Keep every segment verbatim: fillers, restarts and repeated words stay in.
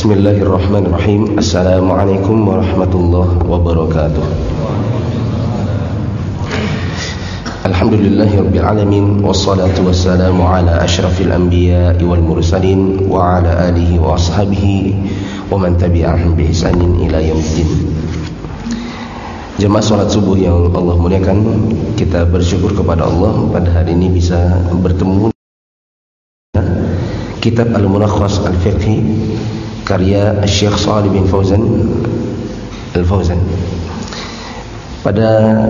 Bismillahirrahmanirrahim. Assalamualaikum warahmatullahi wabarakatuh. Alhamdulillahirabbil alamin wassalatu wassalamu ala asyrafil anbiya'i wal mursalin wa ala alihi wa ashabihi wa man tabi'ahum bi ihsanin ila yaumiddin. Jemaah salat subuh yang Allah muliakan, kita bersyukur kepada Allah pada hari ini bisa bertemu kitab Al-Mulakhas Al-Fiqhi karya Syekh Shalih bin Fauzan Al-Fauzan. Pada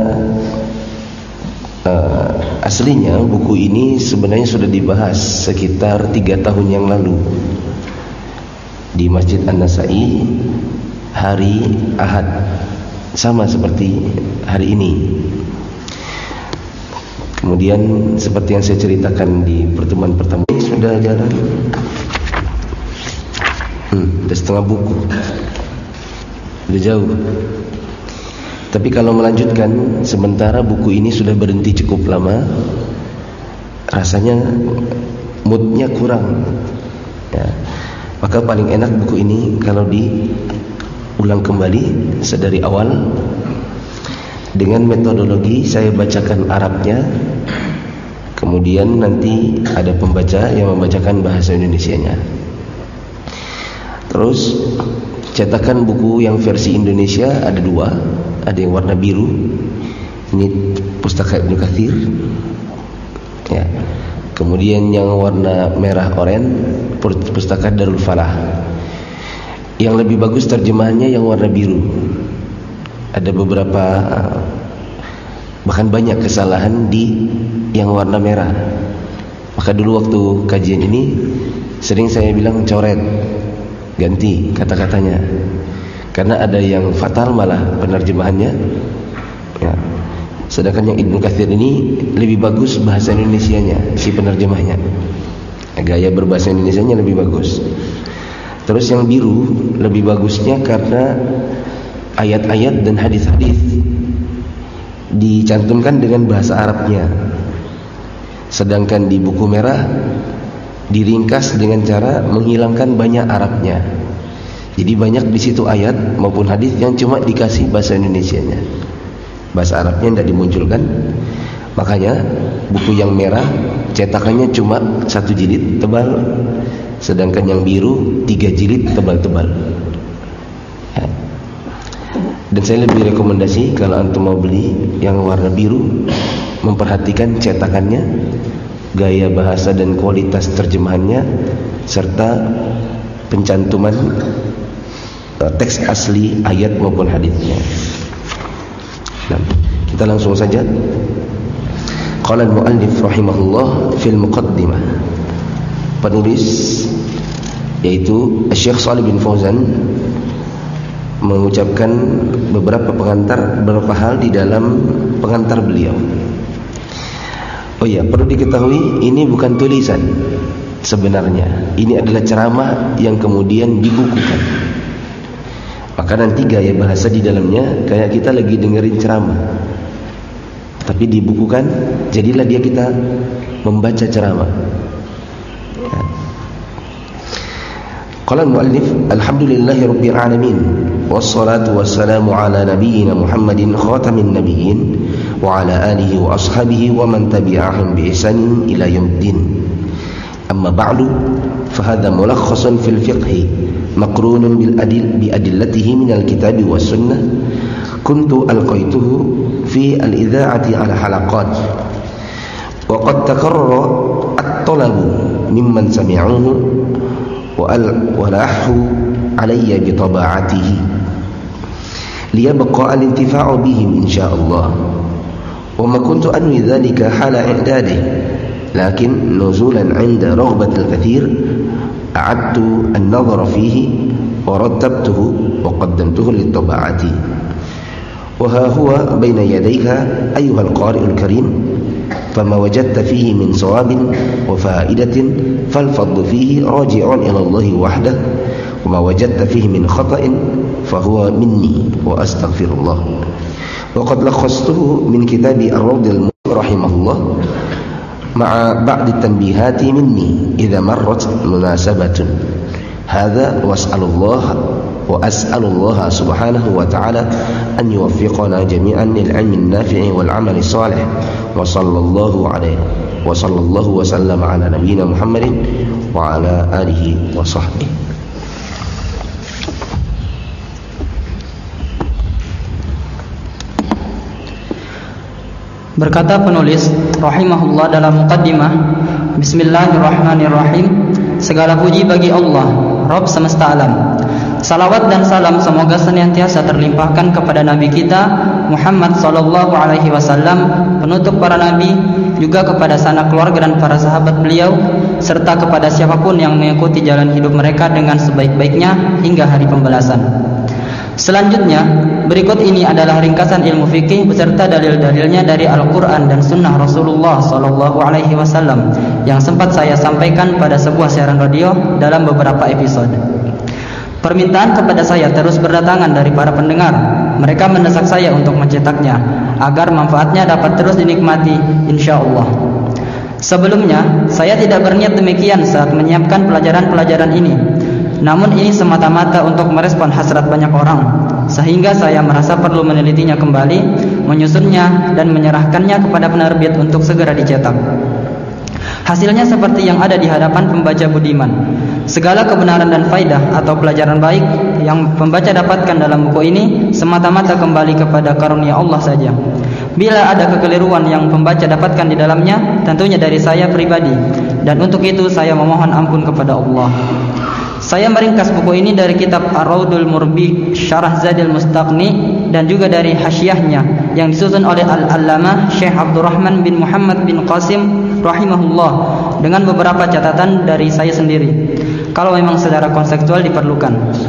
uh, aslinya buku ini sebenarnya sudah dibahas sekitar tiga tahun yang lalu di Masjid An-Nasa'i hari Ahad, sama seperti hari ini. Kemudian seperti yang saya ceritakan di pertemuan pertama, sudah jalan Hmm, udah setengah buku, udah jauh. Tapi kalau melanjutkan, sementara buku ini sudah berhenti cukup lama, rasanya moodnya kurang ya. Maka paling enak buku ini kalau diulang kembali sedari awal dengan metodologi saya bacakan Arabnya, kemudian nanti ada pembaca yang membacakan bahasa Indonesianya. Terus cetakan buku yang versi Indonesia ada dua, ada yang warna biru, ini pustaka Ibnu Katsir ya. Kemudian yang warna merah oranye, pustaka Darul Falah. Yang lebih bagus terjemahannya yang warna biru. Ada beberapa, bahkan banyak kesalahan di yang warna merah. Maka dulu waktu kajian ini sering saya bilang coret, ganti kata-katanya, karena ada yang fatal malah penerjemahannya ya. Sedangkan yang Ibnu Katsir ini lebih bagus bahasa Indonesianya, si penerjemahnya, gaya berbahasa Indonesianya lebih bagus. Terus yang biru lebih bagusnya karena ayat-ayat dan hadis-hadis dicantumkan dengan bahasa Arabnya. Sedangkan di buku merah diringkas dengan cara menghilangkan banyak Arabnya. Jadi banyak di situ ayat maupun hadis yang cuma dikasih bahasa Indonesianya, bahasa Arabnya tidak dimunculkan. Makanya buku yang merah cetakannya cuma satu jilid tebal, sedangkan yang biru tiga jilid tebal-tebal ya. Dan saya lebih rekomendasi kalau antum mau beli yang warna biru, memperhatikan cetakannya, gaya bahasa dan kualitas terjemahannya, serta pencantuman uh, teks asli ayat maupun hadisnya. Nah, kita langsung saja. Qala al-muallif rahimahullah fil muqaddimah. Penulis yaitu Syekh Shalih bin Fauzan mengucapkan beberapa pengantar, beberapa hal di dalam pengantar beliau. Oh ya, perlu diketahui ini bukan tulisan sebenarnya. Ini adalah ceramah yang kemudian dibukukan. Maka nanti gaya bahasa di dalamnya kayak kita lagi dengerin ceramah, tapi dibukukan, jadilah dia kita membaca ceramah ya. Qala al-muallif alhamdulillahirabbil alamin wassalatu wassalamu ala nabiyyina Muhammadin khatamin nabiyyin wa ala alihi wa ashabihi wa man tabi'ahum bi ihsanin ila yaumiddin. Amma ba'du, fa hadha mulakhasun fil fiqh maqrunun bil adil bi adillatihi min al-kitab was sunnah. Kuntu alqaituhu fi al-idha'ati ala halaqat wa qad takarrara at-talabu mimman sami'uhu wa al-walahu alayya bi taba'atihi liyabqa al-intifa'u bihim insyaallah. وما كنت أنوي ذلك حال إعداده، لكن نزولا عند رغبة الكثير أعدت النظر فيه ورتبته وقدمته للطباعة. وها هو بين يديك أيها القارئ الكريم، فما وجدت فيه من صواب وفائدة فالفضل فيه راجع إلى الله وحده، وما وجدت فيه من خطأ فهو مني وأستغفر الله. وقد لخصته من كتاب الروض المنير رحمه الله مع بعض التنبيهات مني إذا مرت مناسبة. Hadza was'alullah wa as'alullah subhanahu wa ta'ala an yuwaffiqana jami'an lil 'ilmi an-nafi'i wal 'amali shalih. Wa sallallahu alaihi wa sallallahu wa sallam ala nabiyyina Muhammadin wa ala alihi wa sahbihi. Berkata penulis rahimahullah dalam muqaddimah, Bismillahirrahmanirrahim. Segala puji bagi Allah, Rabb semesta alam. Salawat dan salam semoga senantiasa terlimpahkan kepada Nabi kita Muhammad sallallahu alaihi wasallam, penutup para nabi, juga kepada sanak keluarga dan para sahabat beliau, serta kepada siapapun yang mengikuti jalan hidup mereka dengan sebaik-baiknya hingga hari pembalasan. Selanjutnya, berikut ini adalah ringkasan ilmu fikih beserta dalil-dalilnya dari Al-Quran dan Sunnah Rasulullah sallallahu alaihi wasallam yang sempat saya sampaikan pada sebuah siaran radio dalam beberapa episode. Permintaan kepada saya terus berdatangan dari para pendengar. Mereka mendesak saya untuk mencetaknya agar manfaatnya dapat terus dinikmati insyaallah. Sebelumnya, saya tidak berniat demikian saat menyiapkan pelajaran-pelajaran ini. Namun ini semata-mata untuk merespon hasrat banyak orang, sehingga saya merasa perlu menelitinya kembali, menyusunnya dan menyerahkannya kepada penerbit untuk segera dicetak. Hasilnya seperti yang ada di hadapan pembaca budiman. Segala kebenaran dan faidah atau pelajaran baik yang pembaca dapatkan dalam buku ini semata-mata kembali kepada karunia Allah saja. Bila ada kekeliruan yang pembaca dapatkan di dalamnya, tentunya dari saya pribadi, dan untuk itu saya memohon ampun kepada Allah. Saya meringkas buku ini dari kitab Ar-Raudul Murbi Syarah Zadil Mustaqni dan juga dari hasyiahnya yang disusun oleh Al-Allamah Syekh Abdurrahman bin Muhammad bin Qasim rahimahullah dengan beberapa catatan dari saya sendiri kalau memang secara konseptual diperlukan.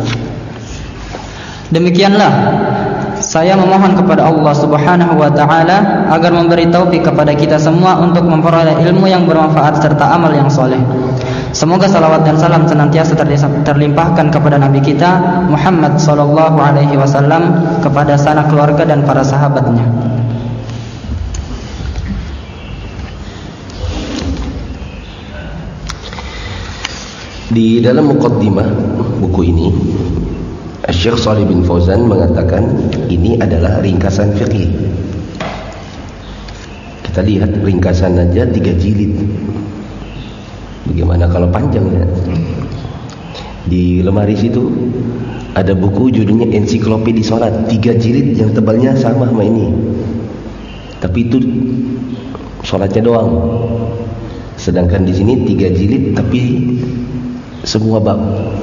Demikianlah saya memohon kepada Allah Subhanahu wa taala agar memberi taufik kepada kita semua untuk memperoleh ilmu yang bermanfaat serta amal yang soleh. Semoga salawat dan salam senantiasa terlimpahkan kepada Nabi kita Muhammad sallallahu alaihi wasallam, kepada sanak keluarga dan para sahabatnya. Di dalam muqaddimah buku ini, Syekh Shalih bin Fauzan mengatakan ini adalah ringkasan fikih. Kita lihat ringkasan aja tiga jilid. Bagaimana kalau panjangnya? Di lemari situ ada buku judulnya Ensiklopedi Salat, tiga jilid yang tebalnya sama sama ini. Tapi itu salatnya doang. Sedangkan di sini tiga jilid tapi semua bab.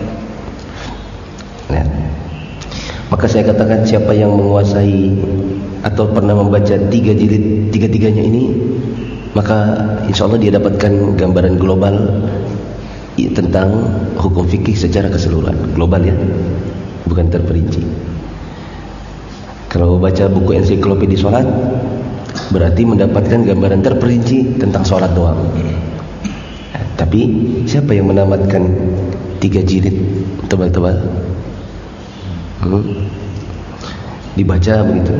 Nah, maka saya katakan siapa yang menguasai atau pernah membaca tiga jilid tiga-tiganya ini, maka insya Allah dia dapatkan gambaran global tentang hukum fikih secara keseluruhan. Global ya, bukan terperinci. Kalau baca buku Ensiklopedi Salat, berarti mendapatkan gambaran terperinci tentang salat doang. Nah, tapi siapa yang menamatkan tiga jilid tebal-tebal? Hmm? Dibaca begitu.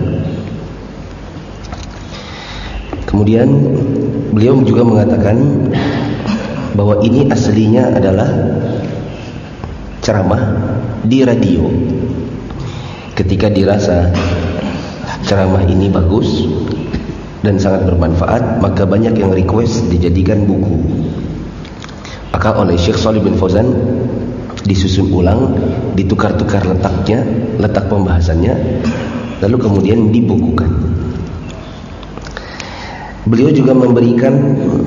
Kemudian beliau juga mengatakan bahwa ini aslinya adalah ceramah di radio. Ketika dirasa ceramah ini bagus dan sangat bermanfaat, maka banyak yang request dijadikan buku. Maka oleh Syekh Shalih bin Fauzan disusun ulang, ditukar-tukar letaknya, letak pembahasannya, lalu kemudian dibukukan. Beliau juga memberikan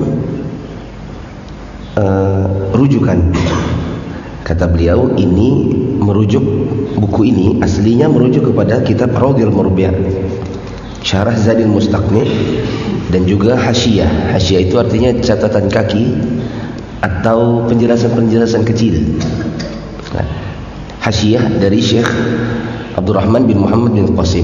uh, rujukan. Kata beliau, ini merujuk, buku ini aslinya merujuk kepada kitab Ar-Raudul Murbi Syarah Zadil Mustaqni dan juga hasyiah. Hasyiah itu artinya catatan kaki atau penjelasan-penjelasan kecil. Nah, hasyiah dari Syekh Abdurrahman bin Muhammad bin Qasim.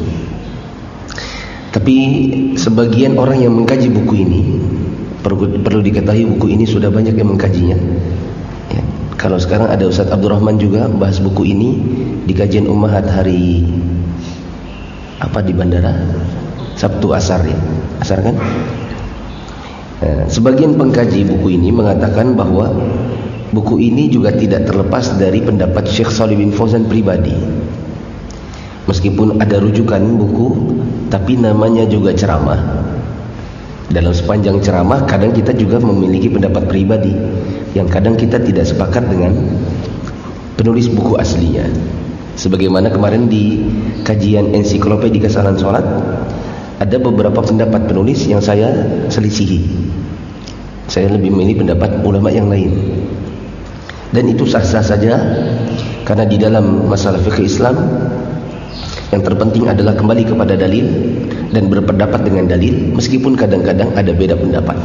Tapi sebagian orang yang mengkaji buku ini, perlu, perlu diketahui buku ini sudah banyak yang mengkajinya ya. Kalau sekarang ada Ustaz Abdurrahman juga bahas buku ini di kajian Ummahat hari apa di bandara Sabtu Asar ya, Asar kan. Nah, sebagian pengkaji buku ini mengatakan bahwa buku ini juga tidak terlepas dari pendapat Syekh Shalih bin Fauzan pribadi. Meskipun ada rujukan buku, tapi namanya juga ceramah. Dalam sepanjang ceramah kadang kita juga memiliki pendapat pribadi yang kadang kita tidak sepakat dengan penulis buku aslinya. Sebagaimana kemarin di kajian ensiklopedia kesalahan sholat, ada beberapa pendapat penulis yang saya selisihi. Saya lebih memilih pendapat ulama yang lain. Dan itu sah-sah saja, karena di dalam masalah fikih Islam yang terpenting adalah kembali kepada dalil dan berpendapat dengan dalil, meskipun kadang-kadang ada beda pendapat.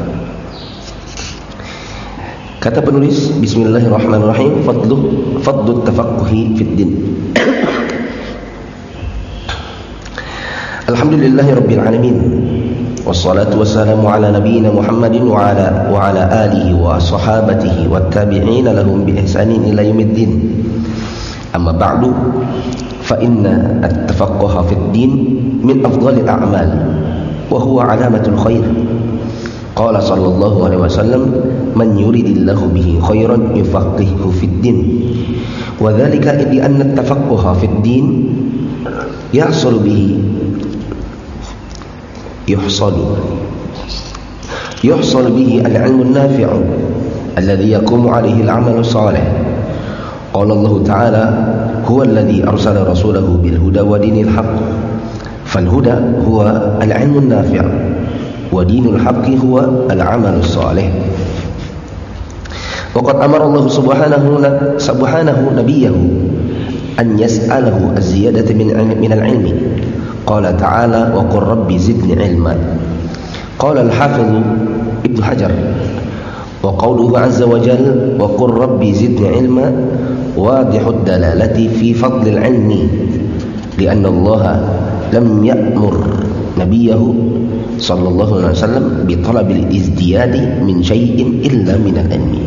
Kata penulis, bismillahirrahmanirrahim, fadlu fadlu tafaqquhi fid din. Alhamdulillahirabbil alamin. Wassalatu wassalamu ala nabiyyina Muhammadin wa ala wa ala alihi wa sahabatihi wat tabi'in lahum bi ihsanin ila yaumiddin. Amma ba'du, fa inna at-tafaqquha fid din min afdhalil a'mal wa huwa 'alamatul khair. Qala sallallahu alaihi wasallam, man yuridillahu bihi khairan yufaqqihhu fid din. Wa dzalika li anna at-tafaqquha fid din yahsul bihi yuhsalu yuhsal bihi al-'ilmu an-nafi'u alladhi yaqumu 'alayhi al-'amalu salih. Qala Allah Ta'ala, huwa alladhi arsala rasulahu bil huda wa dinil haqq. Fal huda huwa al-'ilmu an-nafi'. ودين الحق هو العمل الصالح. وقد أمر الله سبحانه سبحانه نبيه أن يسأله الزيادة من من العلم. قال تعالى وقل رب زدني علما. قال الحافظ ابن حجر وقوله عز وجل وقل رب زدني علما واضح الدلالة في فضل العلم لأن الله لم يأمر نبيه sallallahu alaihi wasallam bi talabil izdiyadi min syai'in illa min al-ilmi.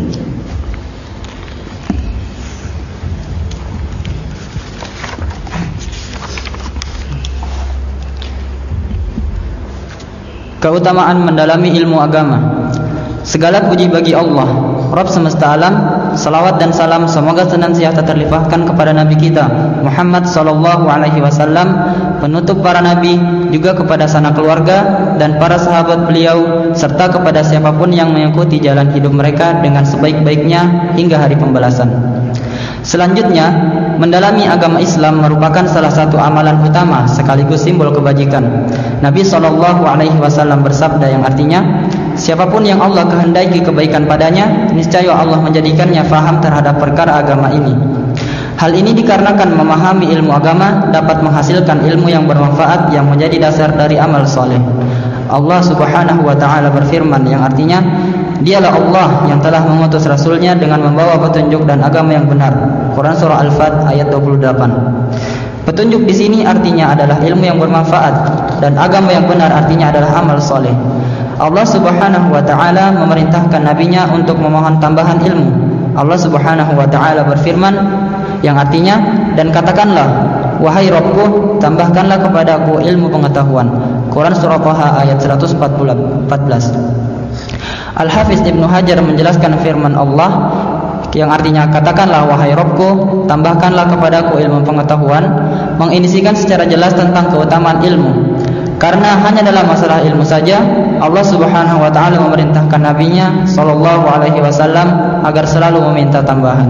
Keutamaan mendalami ilmu agama. Segala puji bagi Allah, Rabb semesta alam. Salawat dan salam semoga senantiasa terlimpahkan kepada Nabi kita Muhammad sallallahu alaihi wasallam, penutup para nabi, juga kepada sanak keluarga dan para sahabat beliau, serta kepada siapapun yang mengikuti jalan hidup mereka dengan sebaik-baiknya hingga hari pembalasan. Selanjutnya, mendalami agama Islam merupakan salah satu amalan utama sekaligus simbol kebajikan. Nabi sallallahu alaihi wasallam bersabda yang artinya, siapapun yang Allah kehendaki kebaikan padanya, niscaya Allah menjadikannya faham terhadap perkara agama ini. Hal ini dikarenakan memahami ilmu agama dapat menghasilkan ilmu yang bermanfaat yang menjadi dasar dari amal soleh. Allah Subhanahu wa ta'ala berfirman yang artinya, Dialah Allah yang telah mengutus Rasulnya dengan membawa petunjuk dan agama yang benar. Quran Surah Al-Fat ayat dua puluh delapan. Petunjuk di sini artinya adalah ilmu yang bermanfaat, dan agama yang benar artinya adalah amal soleh. Allah Subhanahu wa ta'ala memerintahkan nabinya untuk memohon tambahan ilmu. Allah Subhanahu wa ta'ala berfirman yang artinya, dan katakanlah, wahai Rabbku, tambahkanlah kepadaku ilmu pengetahuan. Quran Surah Taha ayat seratus empat belas. Al-Hafiz Ibnu Hajar menjelaskan firman Allah yang artinya, katakanlah wahai Rabbku, tambahkanlah kepadaku ilmu pengetahuan, mengindikasikan secara jelas tentang keutamaan ilmu. Karena hanya dalam masalah ilmu saja Allah Subhanahu wa ta'ala memerintahkan nabinya sallallahu alaihi wasallam agar selalu meminta tambahan.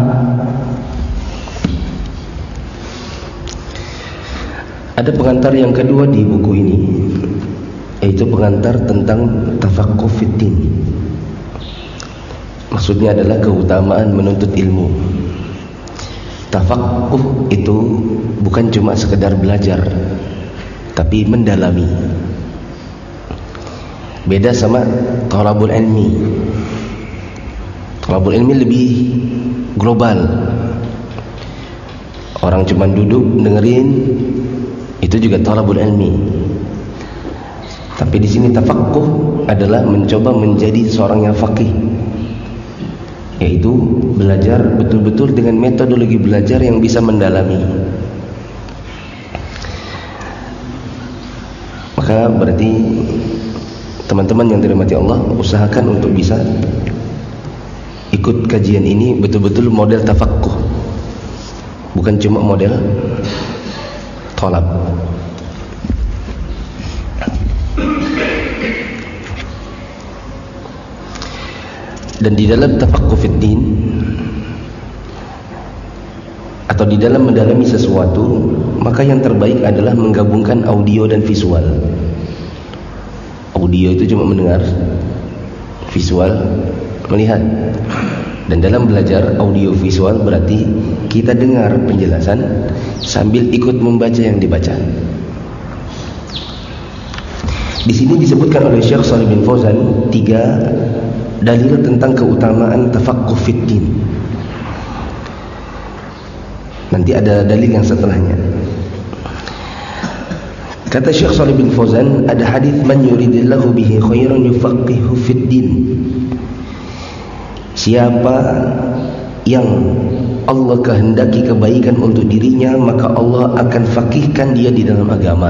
Ada pengantar yang kedua di buku ini, yaitu pengantar tentang tafaqquh fiddin. Maksudnya adalah keutamaan menuntut ilmu. Tafaqquh itu bukan cuma sekedar belajar, tapi mendalami. Beda sama thalabul ilmi. Thalabul ilmi lebih global. Orang cuma duduk dengerin, itu juga thalabul ilmi. Tapi di sini tafaqquh adalah mencoba menjadi seorang yang faqih, yaitu belajar betul-betul dengan metodologi belajar yang bisa mendalami. Maka berarti teman-teman yang dirahmati Allah, usahakan untuk bisa ikut kajian ini betul-betul model tafaqquh, bukan cuma model tolab. Dan di dalam tafaqquh fid din, atau di dalam mendalami sesuatu, maka yang terbaik adalah menggabungkan audio dan visual. Audio itu cuma mendengar, visual melihat. Dan dalam belajar audio visual berarti kita dengar penjelasan sambil ikut membaca yang dibaca. Di sini disebutkan oleh Syekh Shalih bin Fauzan tiga dalil tentang keutamaan tafaqquh fid din. Nanti ada dalil yang setelahnya. Kata Syekh Shalih bin Fauzan, ada hadis man yuridillahu bihi khairan yufaqihu fid din. Siapa yang Allah kehendaki kebaikan untuk dirinya, maka Allah akan faqihkan dia di dalam agama.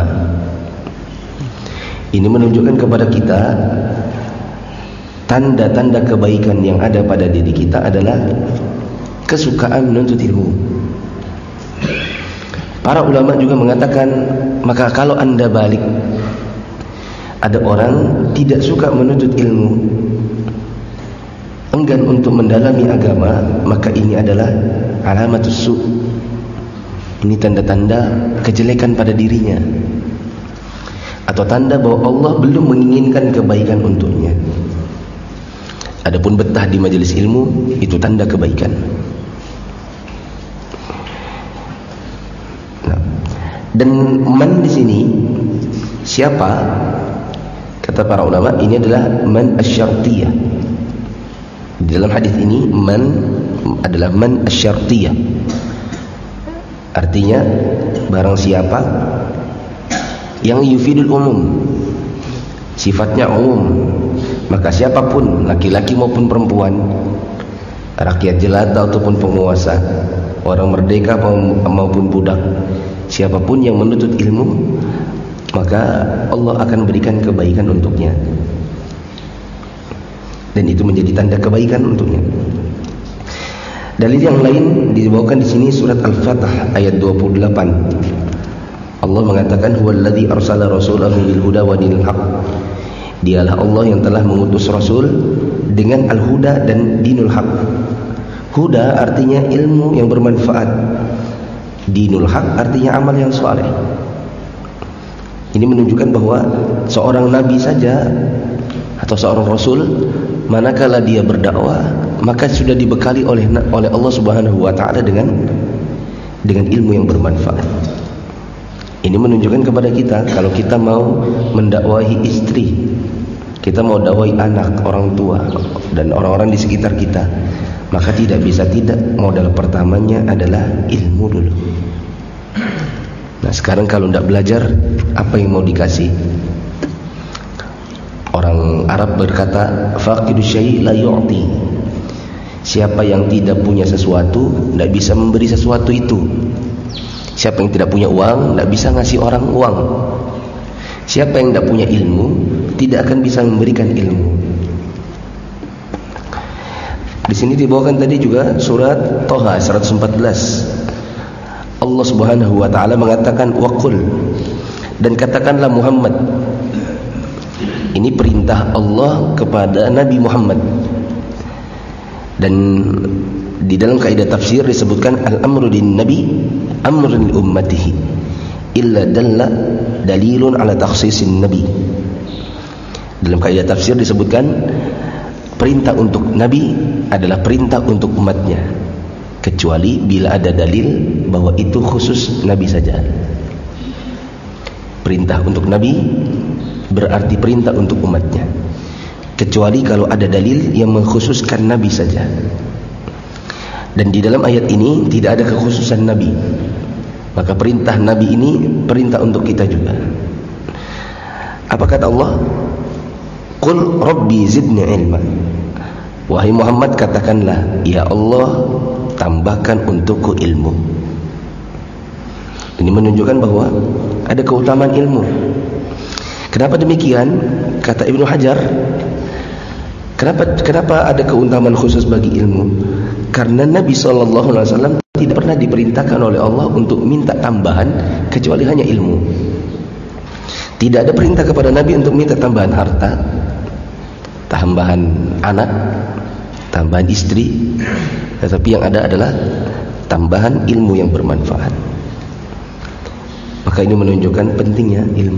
Ini menunjukkan kepada kita tanda-tanda kebaikan yang ada pada diri kita adalah kesukaan menuntut ilmu. Para ulama juga mengatakan, maka kalau anda balik, ada orang tidak suka menuntut ilmu, enggan untuk mendalami agama, maka ini adalah alamatus su'. Ini tanda-tanda kejelekan pada dirinya, atau tanda bahwa Allah belum menginginkan kebaikan untuknya. Adapun betah di majelis ilmu, itu tanda kebaikan. Nah, dan man di sini siapa? Kata para ulama, ini adalah man asyartiyah. Di dalam hadis ini man adalah man asyartiyah. Artinya barang siapa yang yufidul umum, sifatnya umum, maka siapapun, laki-laki maupun perempuan, rakyat jelata ataupun penguasa, orang merdeka maupun budak, siapapun yang menuntut ilmu, maka Allah akan berikan kebaikan untuknya. Dan itu menjadi tanda kebaikan untuknya. Dalil yang lain dibawakan di sini surat Al-Fatah ayat dua puluh delapan. Allah mengatakan, huwallazi arsala rasulahu bil huda wa dinil haq. Dialah Allah yang telah mengutus Rasul dengan al-huda dan dinul haq. Huda artinya ilmu yang bermanfaat, dinul haq artinya amal yang saleh. Ini menunjukkan bahwa seorang nabi saja atau seorang rasul, manakala dia berdakwah, maka sudah dibekali oleh oleh Allah Subhanahu wa taala dengan dengan ilmu yang bermanfaat. Ini menunjukkan kepada kita, kalau kita mau mendakwahi istri, kita mau dakwahi anak, orang tua, dan orang-orang di sekitar kita, maka tidak bisa tidak, modal pertamanya adalah ilmu dulu. Nah, sekarang kalau tidak belajar, apa yang mau dikasih? Orang Arab berkata, faqidu syai' la yu'ti. Siapa yang tidak punya sesuatu, tidak bisa memberi sesuatu itu. Siapa yang tidak punya uang, tidak bisa ngasih orang uang. Siapa yang tidak punya ilmu, tidak akan bisa memberikan ilmu. Di sini dibawakan tadi juga surat Thaha seratus empat belas. Allah Subhanahu wa taala mengatakan, waqul, dan katakanlah Muhammad. Ini perintah Allah kepada Nabi Muhammad. Dan di dalam kaidah tafsir disebutkan, al-amru lin nabi amrun li ummatihi illa dalla dalilun ala takhsisin nabi. Dalam kaidah tafsir disebutkan, perintah untuk nabi adalah perintah untuk umatnya, kecuali bila ada dalil bahwa itu khusus nabi saja. Perintah untuk nabi berarti perintah untuk umatnya, kecuali kalau ada dalil yang mengkhususkan nabi saja. Dan di dalam ayat ini tidak ada kekhususan nabi, maka perintah nabi ini perintah untuk kita juga. Apa kata Allah? Qul rabbi zidni ilma. Wahai Muhammad, katakanlah, ya Allah, tambahkan untukku ilmu. Ini menunjukkan bahwa ada keutamaan ilmu. Kenapa demikian? Kata Ibnu Hajar, Kenapa kenapa ada keutamaan khusus bagi ilmu? Karena Nabi shallallahu alaihi wasallam tidak pernah diperintahkan oleh Allah untuk minta tambahan kecuali hanya ilmu. Tidak ada perintah kepada Nabi untuk minta tambahan harta, tambahan anak, tambahan istri, tetapi yang ada adalah tambahan ilmu yang bermanfaat. Maka ini menunjukkan pentingnya ilmu.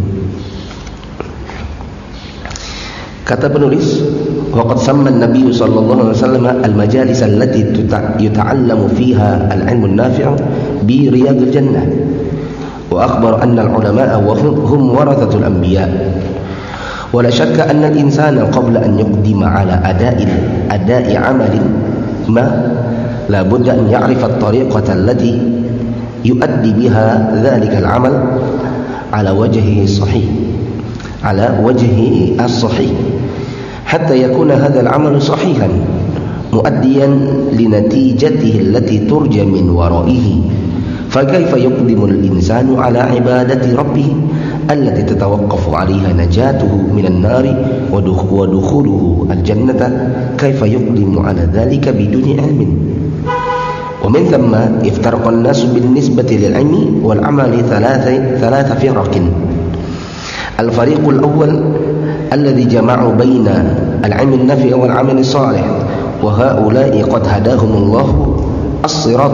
Kata penulis, waqad samma an-nabiy sallallahu alaihi wasallam al-majalis allati yuta'allamu fiha al-'ilmu an-nafi' bi riyadil jannah, wa akhbara anna al-'ulama'a hum warathatul anbiya'. Wa la shakka anna al-insana qabla an yuqdima 'ala ada'i ada'i 'amalin ma la budda an ya'rifa at-tariqata allati yuaddi biha dhalika al-'amal 'ala wajhihi as-sahih 'ala wajhihi as-sahih حتى يكون هذا العمل صحيحا مؤديا لنتيجته التي ترجى من ورائه. فكيف يقدم الإنسان على عبادة ربه التي تتوقف عليها نجاته من النار ودخوله الجنة؟ كيف يقدم على ذلك بدون علم؟ ومن ثم افترق الناس بالنسبة للعلم والعمل ثلاث ثلاث فرق. الفريق الأول الذي جمعوا بين العلم النافع والعمل الصالح، وهؤلاء قد هداهم الله الصراط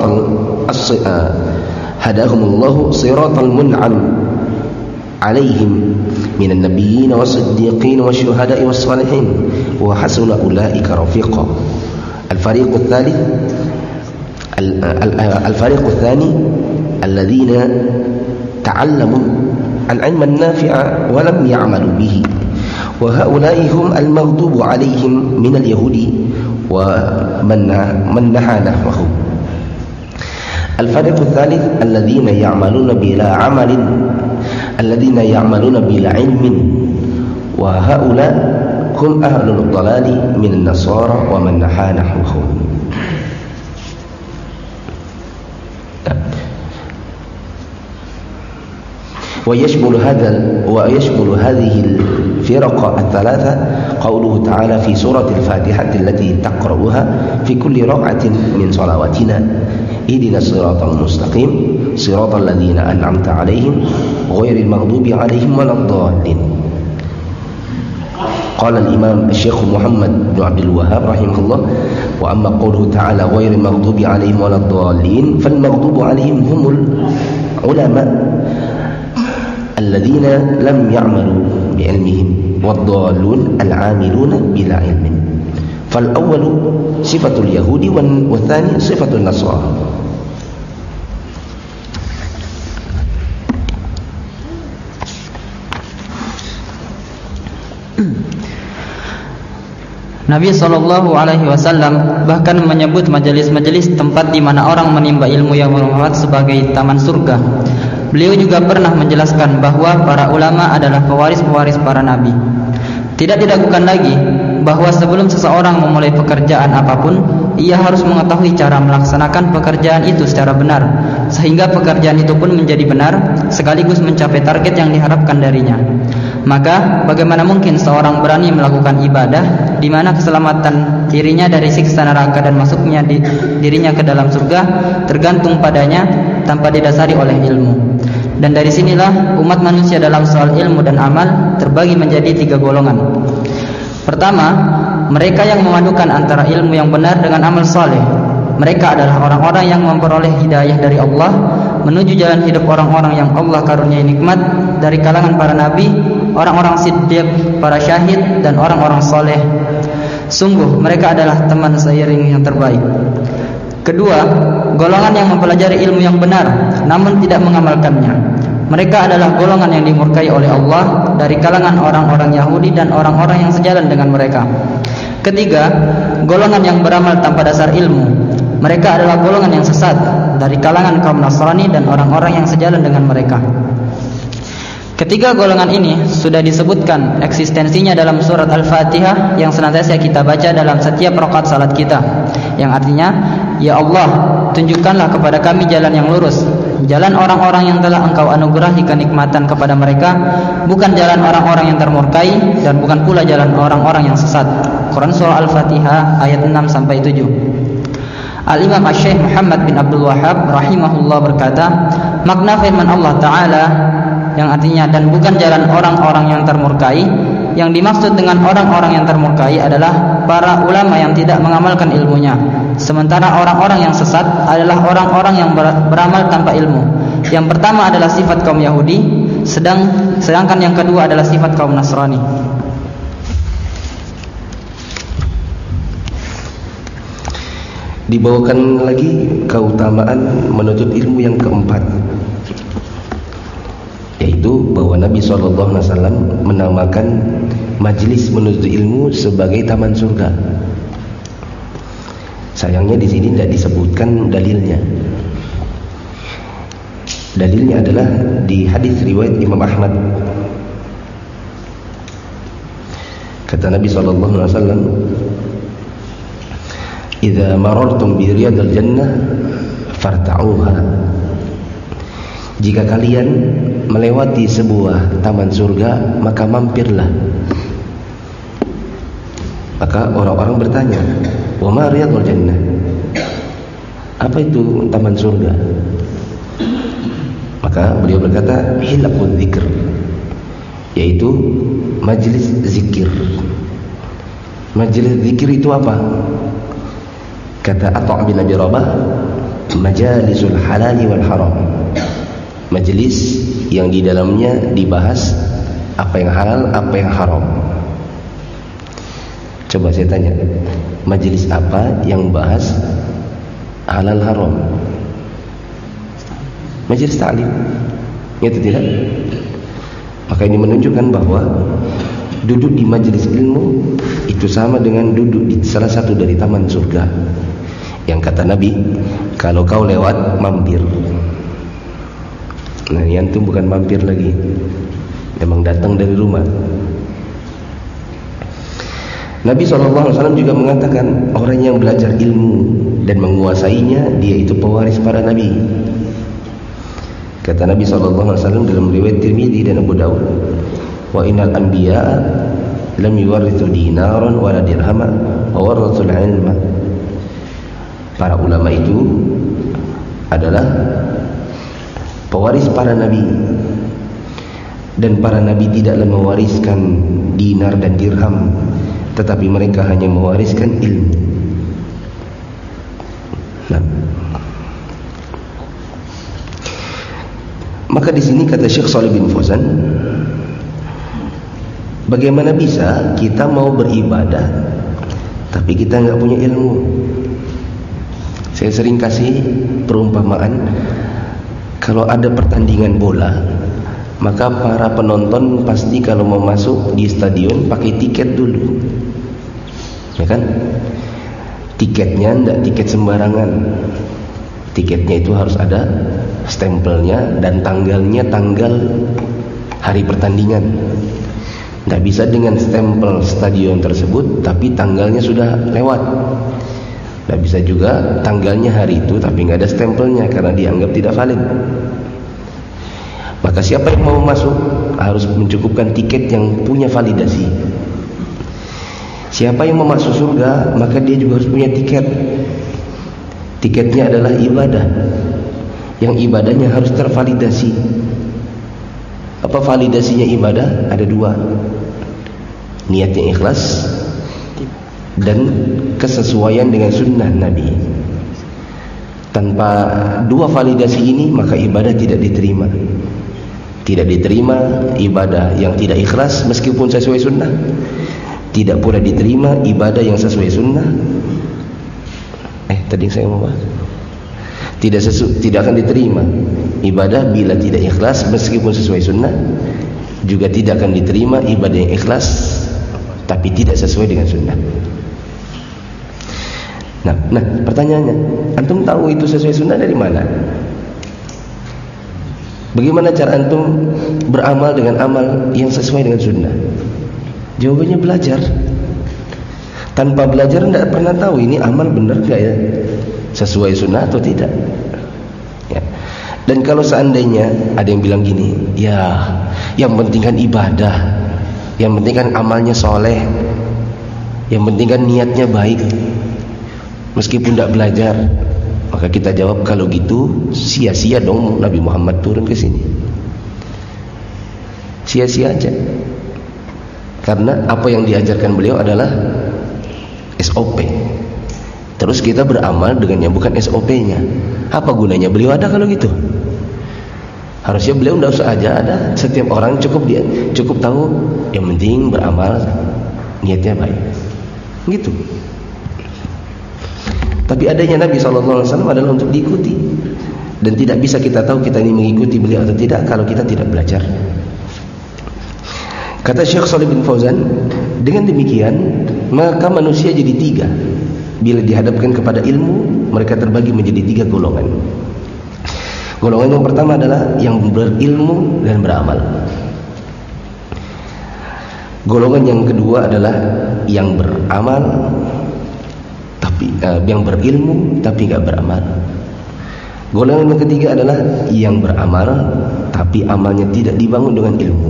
هداهم الله صراط المنعم عليهم من النبيين والصديقين والشهداء والصالحين وحسن أولئك رفيقا. الفريق الثالث الفريق الثاني الذين تعلموا العلم النافع ولم يعملوا به، وهؤلاء هم المغضوب عليهم من اليهود ومن من نحى نحوهم. الفريق الثالث الذين يعملون بلا عمل الذين يعملون بلا علم، وهؤلاء هم أهل الضلال من النصارى ومن نحى نحوهم. ويشمل هذا ويشمل هذه الفرق الثلاثة قوله تعالى في سورة الفاتحة التي تقرأها في كل ركعة من صلواتنا: اهدنا الصراط المستقيم صراط الذين أنعمت عليهم غير المغضوب عليهم ولا الضالين. قال الإمام الشيخ محمد بن عبد الوهاب رحمه الله: وأما قوله تعالى غير المغضوب عليهم ولا الضالين فالمغضوب عليهم هم العلماء الذين لم يعملوا بعلمهم، والضالون العاملون بلا علم. فالأول صفة اليهود والثاني صفة النصارى. Nabi shallallahu alaihi wasallam bahkan menyebut majelis-majelis tempat di mana orang menimba ilmu yang bermanfaat sebagai taman surga. Beliau juga pernah menjelaskan bahwa para ulama adalah pewaris-pewaris para nabi. Tidak diragukan lagi bahwa sebelum seseorang memulai pekerjaan apapun, ia harus mengetahui cara melaksanakan pekerjaan itu secara benar, sehingga pekerjaan itu pun menjadi benar sekaligus mencapai target yang diharapkan darinya. Maka bagaimana mungkin seorang berani melakukan ibadah di mana keselamatan dirinya dari siksa neraka dan masuknya di, dirinya ke dalam surga tergantung padanya tanpa didasari oleh ilmu. Dan dari sinilah umat manusia dalam soal ilmu dan amal terbagi menjadi tiga golongan. Pertama, mereka yang memadukan antara ilmu yang benar dengan amal saleh. Mereka adalah orang-orang yang memperoleh hidayah dari Allah menuju jalan hidup orang-orang yang Allah karuniai nikmat dari kalangan para nabi, orang-orang siddiq, para syahid, dan orang-orang soleh. Sungguh mereka adalah teman seiring yang terbaik. Kedua, golongan yang mempelajari ilmu yang benar namun tidak mengamalkannya. Mereka adalah golongan yang dimurkai oleh Allah dari kalangan orang-orang Yahudi dan orang-orang yang sejalan dengan mereka. Ketiga, golongan yang beramal tanpa dasar ilmu. Mereka adalah golongan yang sesat dari kalangan kaum Nasrani dan orang-orang yang sejalan dengan mereka. Ketiga golongan ini sudah disebutkan eksistensinya dalam surat Al-Fatihah yang senantiasa kita baca dalam setiap rakaat salat kita, yang artinya, ya Allah, tunjukkanlah kepada kami jalan yang lurus, jalan orang-orang yang telah Engkau anugerahi kenikmatan kepada mereka, bukan jalan orang-orang yang termurkai dan bukan pula jalan orang-orang yang sesat. Quran surah Al-Fatihah ayat enam sampai tujuh. Al-Imam Asy-Syaikh Muhammad bin Abdul Wahhab rahimahullah berkata, makna firman Allah Ta'ala yang artinya dan bukan jalan orang-orang yang termurkai, yang dimaksud dengan orang-orang yang termurkai adalah para ulama yang tidak mengamalkan ilmunya, sementara orang-orang yang sesat adalah orang-orang yang beramal tanpa ilmu. Yang pertama adalah sifat kaum Yahudi, sedang sedangkan yang kedua adalah sifat kaum Nasrani. Dibawakan lagi keutamaan menuntut ilmu yang keempat, yaitu bahwa Nabi shallallahu alaihi wasallam menamakan majelis menuntut ilmu sebagai taman surga. Sayangnya di sini tidak disebutkan dalilnya. Dalilnya adalah di hadis riwayat Imam Ahmad. Kata Nabi shallallahu alaihi wasallam, "Idza marartum bi riyadil jannah farta'uha." Jika kalian melewati sebuah taman surga, maka mampirlah. Maka orang-orang bertanya, "Wa ma riyadul jannah?" Apa itu taman surga? Maka beliau berkata, "Hilaqul dzikr," yaitu majelis zikir. Majelis zikir itu apa? Kata Atha' bin Abi Rabah, "Majalisul halali wal haram." Majelis yang di dalamnya dibahas apa yang halal, apa yang haram. Coba saya tanya, majelis apa yang bahas halal haram? Majelis ta'lim, itu tidak? Maka ini menunjukkan bahwa duduk di majelis ilmu itu sama dengan duduk di salah satu dari taman surga. Yang kata Nabi, kalau kau lewat, mampir. Nah, yang itu bukan mampir lagi, memang datang dari rumah. Nabi shallallahu alaihi wasallam juga mengatakan, orang yang belajar ilmu dan menguasainya, dia itu pewaris para nabi. Kata Nabi shallallahu alaihi wasallam dalam riwayat Tirmidzi dan Abu Dawud, "Wa innal anbiya'a lam yuwarithu dinaran wala dirhama wa warathul ilma." Para ulama itu adalah pewaris para nabi, dan para nabi tidaklah mewariskan dinar dan dirham, tetapi mereka hanya mewariskan ilmu. Nah, maka di sini kata Syekh Shalih bin Fauzan, bagaimana bisa kita mau beribadah tapi kita nggak punya ilmu? Saya sering kasih perumpamaan, kalau ada pertandingan bola, maka para penonton pasti kalau mau masuk di stadion pakai tiket dulu, ya kan? Tiketnya tidak tiket sembarangan. Tiketnya itu harus ada stempelnya dan tanggalnya tanggal hari pertandingan. Tidak bisa dengan stempel stadion tersebut tapi tanggalnya sudah lewat. Tidak bisa juga tanggalnya hari itu tapi nggak ada stempelnya, karena dianggap tidak valid. Maka siapa yang mau masuk harus mencukupkan tiket yang punya validasi. Siapa yang mau masuk surga, maka dia juga harus punya tiket. Tiketnya adalah ibadah, yang ibadahnya harus tervalidasi. Apa validasinya ibadah? Ada dua, niat yang ikhlas dan kesesuaian dengan sunnah Nabi. Tanpa dua validasi ini, maka ibadah tidak diterima. Tidak diterima ibadah yang tidak ikhlas meskipun sesuai sunnah. Tidak pula diterima ibadah yang sesuai sunnah. Eh, tadi saya mau bahas. Tidak sesu, tidak akan diterima ibadah bila tidak ikhlas meskipun sesuai sunnah. Juga tidak akan diterima ibadah yang ikhlas tapi tidak sesuai dengan sunnah. Nah, nah pertanyaannya, antum tahu itu sesuai sunnah dari mana? Bagaimana cara antum beramal dengan amal yang sesuai dengan sunnah? Jawabannya belajar. Tanpa belajar tidak pernah tahu ini amal benar gak ya, sesuai sunnah atau tidak. Ya. Dan kalau seandainya ada yang bilang gini, ya yang penting kan ibadah, yang penting kan amalnya soleh. Yang penting kan niatnya baik, meskipun tidak belajar. Maka kita jawab, kalau gitu sia-sia dong Nabi Muhammad turun ke sini. Sia-sia aja. Karena apa yang diajarkan beliau adalah S O P. Terus kita beramal dengan yang bukan S O P-nya. Apa gunanya beliau ada kalau gitu? Harusnya beliau tidak usah aja ada. Setiap orang cukup dia cukup tahu yang penting beramal, niatnya baik. Gitu. Tapi adanya Nabi shallallahu alaihi wasallam adalah untuk diikuti. Dan tidak bisa kita tahu kita ini mengikuti beliau atau tidak kalau kita tidak belajar. Kata Syekh Shalih bin Fauzan, dengan demikian maka manusia jadi tiga. Bila dihadapkan kepada ilmu, mereka terbagi menjadi tiga golongan. Golongan yang pertama adalah yang berilmu dan beramal. Golongan yang kedua adalah yang beramal tapi uh, yang berilmu tapi enggak beramal. Golongan yang ketiga adalah yang beramal tapi amalnya tidak dibangun dengan ilmu.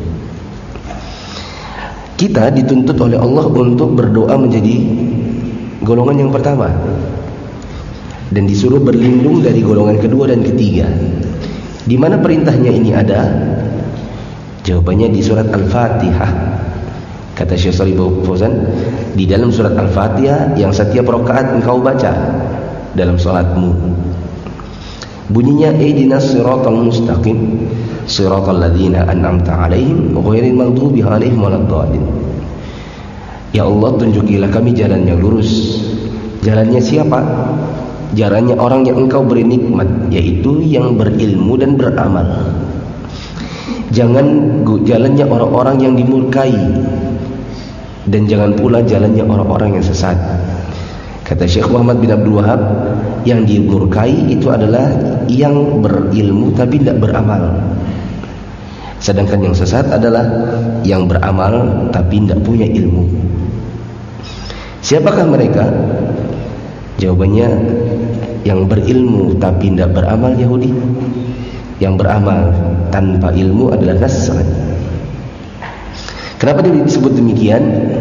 Kita dituntut oleh Allah untuk berdoa menjadi golongan yang pertama, dan disuruh berlindung dari golongan kedua dan ketiga. Di mana perintahnya ini ada? Jawabannya di surat Al-Fatihah. Kata Syekh Shalih bin Fauzan, di dalam surat Al-Fatihah yang setiap rakaat engkau baca dalam salatmu, bunyinya ihdinas siratal mustaqim siratal ladzina an'amta 'alaihim ghairil maghdubi 'alaihim waladdallin. Ya Allah, tunjukilah kami jalan yang lurus. Jalannya siapa? Jalannya orang yang engkau beri nikmat, yaitu yang berilmu dan beramal. Jangan jalannya orang-orang yang dimurkai, dan jangan pula jalannya orang-orang yang sesat. Kata Syekh Muhammad bin Abdul Wahab, yang dimurkai itu adalah yang berilmu tapi tidak beramal. Sedangkan yang sesat adalah yang beramal tapi tidak punya ilmu. Siapakah mereka? Jawabannya, yang berilmu tapi tidak beramal Yahudi. Yang beramal tanpa ilmu adalah Nasrani. Kenapa disebut demikian?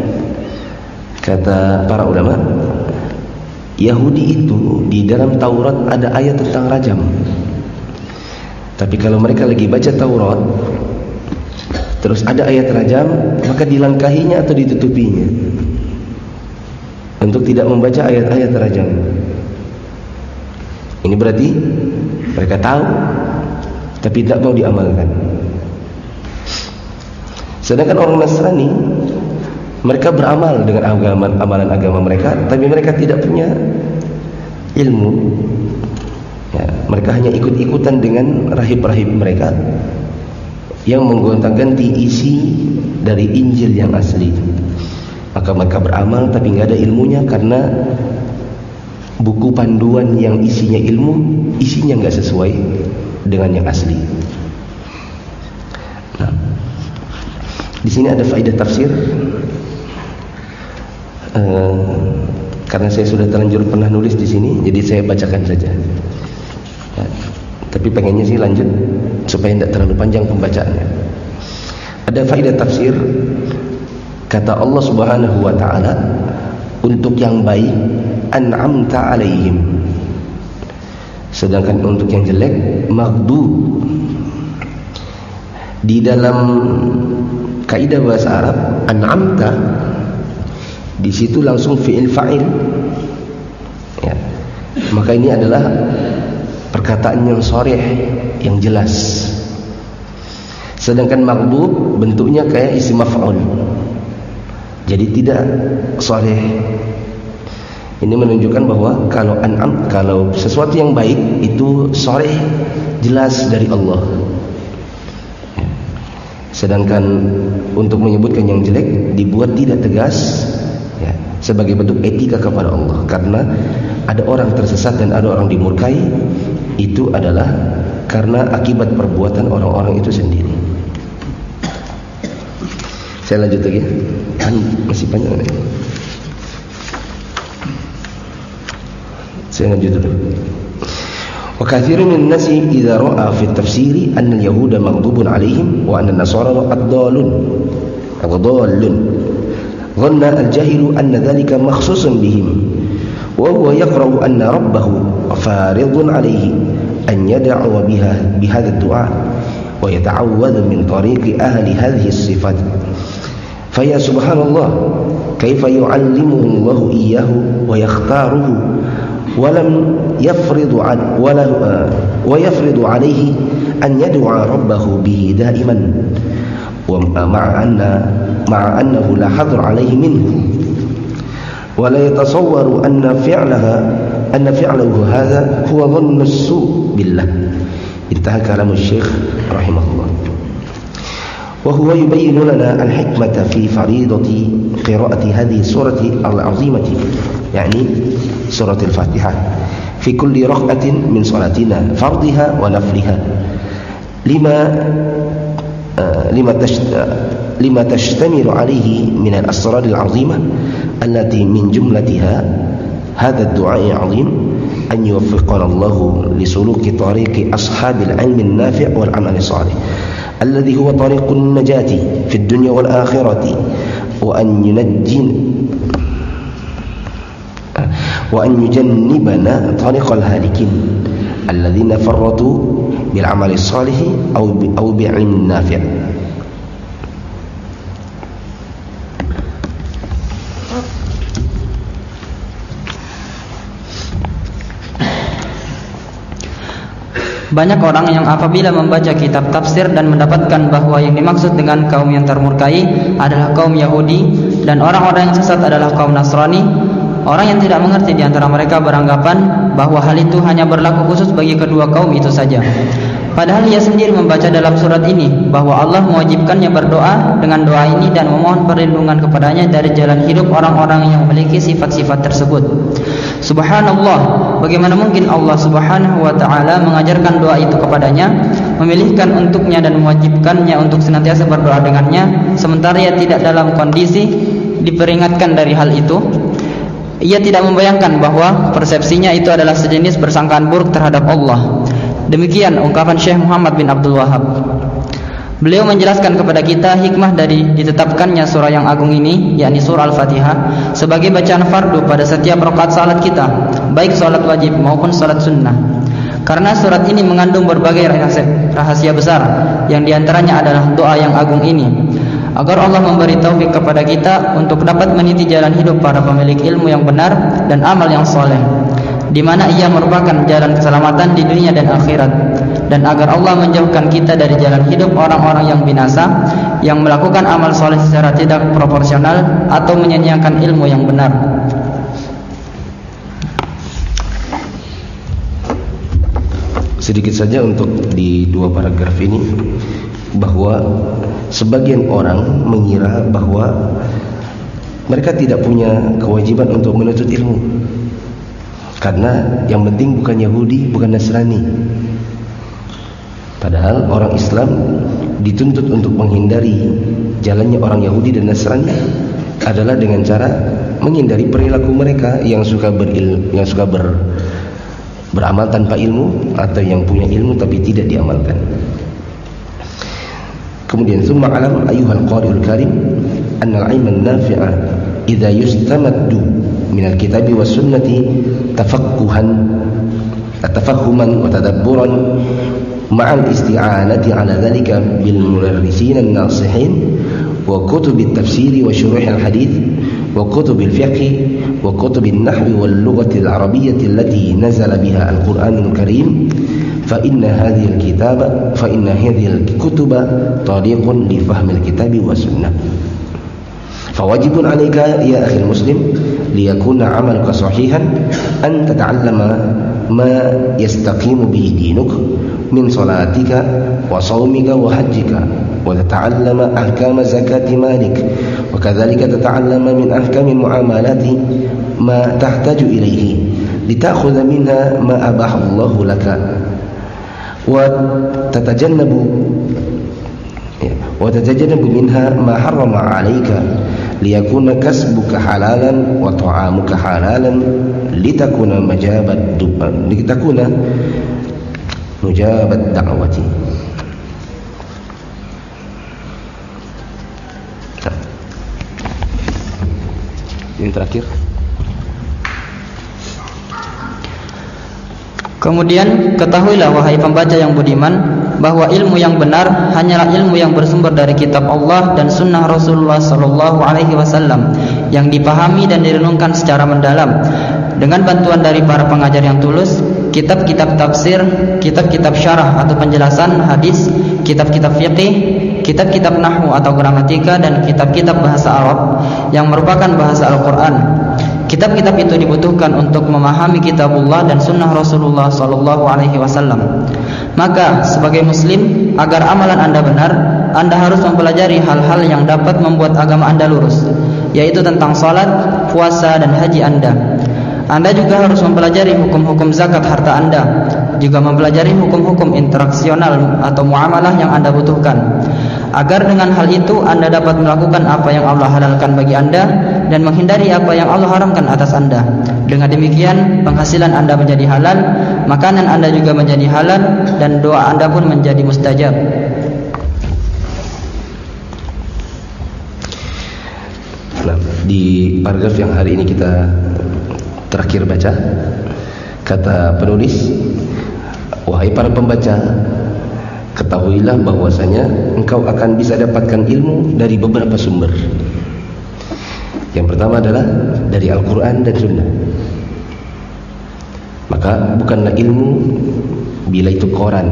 Kata para ulama, Yahudi itu di dalam Taurat ada ayat tentang rajam. Tapi kalau mereka lagi baca Taurat terus ada ayat rajam, maka dilangkahinya atau ditutupinya untuk tidak membaca ayat-ayat rajam. Ini berarti mereka tahu tapi tidak mau diamalkan. Sedangkan orang Nasrani, mereka beramal dengan agama, amalan agama mereka, tapi mereka tidak punya ilmu. Ya, mereka hanya ikut-ikutan dengan rahib-rahib mereka yang menggonta-ganti isi dari Injil yang asli. Maka mereka beramal tapi nggak ada ilmunya, karena buku panduan yang isinya ilmu, isinya nggak sesuai dengan yang asli. Nah, di sini ada faedah tafsir. Uh, karena saya sudah terlanjur pernah nulis di sini, jadi saya bacakan saja. Ya, tapi pengennya sih lanjut supaya tidak terlalu panjang pembacaannya. Ada faedah tafsir. Kata Allah Subhanahu wa taala, untuk yang baik an'amta alaihim. Sedangkan untuk yang jelek maghdub. Di dalam kaidah bahasa Arab, an'amta di situ langsung fi'il fa'il. Ya. Maka ini adalah perkataan yang sharih, yang jelas. Sedangkan maghdub bentuknya kayak isim maf'ul. Jadi tidak sharih. Ini menunjukkan bahwa kalau an'am, kalau sesuatu yang baik itu sharih, jelas dari Allah. Sedangkan untuk menyebutkan yang jelek dibuat tidak tegas, ya, sebagai bentuk etika kepada Allah. Karena ada orang tersesat dan ada orang dimurkai, itu adalah karena akibat perbuatan orang-orang itu sendiri. Saya lanjut lagi, kan masih panjang nih. Saya lanjut dulu. Wa katsirun min nasi idza ra'a fi at-tafsiri anna al-yahuda maghdubun 'alaihim wa anna an-nasara ad-dallun. Ad-dallun. dhanna al-jahilu anna dhalika makhsusun bihim wa huwa yaqra'u anna rabbahu faridun alayhi an yad'u biha bihadha ad-du'a wa yata'awwadhu min tariqi ahli hadhihi as-sifat. Fa ya subhanallah kaifa yu'allimuhu Allah iyyahu wa yakhtaruhu wa lam yafridu an wa la wa yafridu alayhi an yad'a rabbahu bihi da'iman wa ma'a anna ma'a annahu la hadr alayhi minhu wa la yatasawwaru anna fi'laha anna fi'lahu hadha huwa dhannu as-su' billah. Intaha kalam Syekh rahimahullah. Wa huwa yubayyinu lana al-hikmata fi faridati qira'ati hadhihi surati al-'azimati, yani surah al-Fatihah, fi kulli rak'atin min salatina fardhiha wa nafliha lima lima lima tashtamilu alayhi min al-asrar al-'azimah allati min jumlatiha hadha ad-du'a al-'azim an yuwaffiqana Allah li suluki tariqi ashabil 'ilmi an-nafi' wal 'amali salih alladhi huwa tariqun najati fid dunya wal akhirati wa an yunajjin wa an yujannibana tariqal halikin alladhina farratu bil 'amali salih aw bi aw bi 'ilmin nafi'. Banyak orang yang apabila membaca kitab tafsir dan mendapatkan bahwa yang dimaksud dengan kaum yang termurkai adalah kaum Yahudi dan orang-orang yang sesat adalah kaum Nasrani, orang yang tidak mengerti di antara mereka beranggapan bahwa hal itu hanya berlaku khusus bagi kedua kaum itu saja. Padahal ia sendiri membaca dalam surat ini bahwa Allah mewajibkannya berdoa dengan doa ini dan memohon perlindungan kepadanya dari jalan hidup orang-orang yang memiliki sifat-sifat tersebut. Subhanallah, bagaimana mungkin Allah Subhanahu wa ta'ala mengajarkan doa itu kepadanya, memilihkan untuknya dan mewajibkannya untuk senantiasa berdoa dengannya, sementara ia tidak dalam kondisi diperingatkan dari hal itu. Ia tidak membayangkan bahwa persepsinya itu adalah sejenis bersangkaan buruk terhadap Allah. Demikian ungkapan Syekh Muhammad bin Abdul Wahab. Beliau menjelaskan kepada kita hikmah dari ditetapkannya surah yang agung ini, yakni surah Al-Fatihah, sebagai bacaan fardu pada setiap rakaat salat kita, baik salat wajib maupun salat sunnah. Karena surat ini mengandung berbagai rahasia, rahasia besar, yang diantaranya adalah doa yang agung ini, agar Allah memberi taufik kepada kita untuk dapat meniti jalan hidup para pemilik ilmu yang benar dan amal yang soleh, di mana ia merupakan jalan keselamatan di dunia dan akhirat, dan agar Allah menjauhkan kita dari jalan hidup orang-orang yang binasa, yang melakukan amal soleh secara tidak proporsional atau menyia-nyiakan ilmu yang benar. Sedikit saja untuk di dua paragraf ini, bahwa sebagian orang mengira bahwa mereka tidak punya kewajiban untuk menuntut ilmu, karena yang penting bukan Yahudi, bukan Nasrani. Padahal orang Islam dituntut untuk menghindari jalannya orang Yahudi dan Nasrani adalah dengan cara menghindari perilaku mereka yang suka beril, yang suka ber, beramal tanpa ilmu, atau yang punya ilmu tapi tidak diamalkan. Kemudian summa alam ayyuhal qari'ul karim anna al-'ilma an-nafi'a idza yustamaddu min al-kitabi was sunnati tafaqquhan tafahhuman wa tadabburan ma'a al-isti'anati 'ala dhalika bil mudarrisin an-nasihin wa kutub at-tafsir wa syuruh al-hadith wa kutub al-fiqh wa kutub an-nahw wal lughah al-arabiyyah allati nazala biha al-Qur'an al-Karim fa inna hadhihi al-kitaba fa inna hadhihi al-kutuba tariqun li fahmi al-kitabi wa sunnah. فواجب عليك يا أخي المسلم ليكون عملك صحيحا أن تتعلم ما يستقيم به دينك من صلاتك وصومك وحجك، وتتعلم أحكام زكاة مالك، وكذلك تتعلم من أحكام المعاملات ما تحتاج إليه لتأخذ منها ما أباح الله لك، وتتجنب وتتجنب منها ما حرم عليك ليكون كسبك حلالا وطعامك حلالا لتكون مجاب لتكون مجاب الدعوة. terakhir. Kemudian ketahuilah wahai pembaca yang budiman, bahwa ilmu yang benar hanyalah ilmu yang bersumber dari kitab Allah dan sunnah Rasulullah sallallahu alaihi wasallam yang dipahami dan direnungkan secara mendalam dengan bantuan dari para pengajar yang tulus, kitab-kitab tafsir, kitab-kitab syarah atau penjelasan hadis, kitab-kitab fiqih, kitab-kitab nahwu atau gramatika, dan kitab-kitab bahasa Arab yang merupakan bahasa Al-Quran. Kitab-kitab itu dibutuhkan untuk memahami kitabullah dan sunnah Rasulullah sallallahu alaihi wasallam. Maka sebagai muslim, agar amalan Anda benar, Anda harus mempelajari hal-hal yang dapat membuat agama Anda lurus, yaitu tentang salat, puasa, dan haji Anda. Anda juga harus mempelajari hukum-hukum zakat harta Anda, juga mempelajari hukum-hukum interaksional atau muamalah yang Anda butuhkan, agar dengan hal itu Anda dapat melakukan apa yang Allah halalkan bagi Anda dan menghindari apa yang Allah haramkan atas Anda. Dengan demikian, penghasilan Anda menjadi halal, makanan Anda juga menjadi halal, dan doa Anda pun menjadi mustajab. Nah, di paragraf yang hari ini kita terakhir baca, kata penulis, wahai para pembaca, ketahuilah bahwasanya engkau akan bisa dapatkan ilmu dari beberapa sumber. Yang pertama adalah dari Al-Quran dan Sunnah. Maka bukanlah ilmu bila itu koran,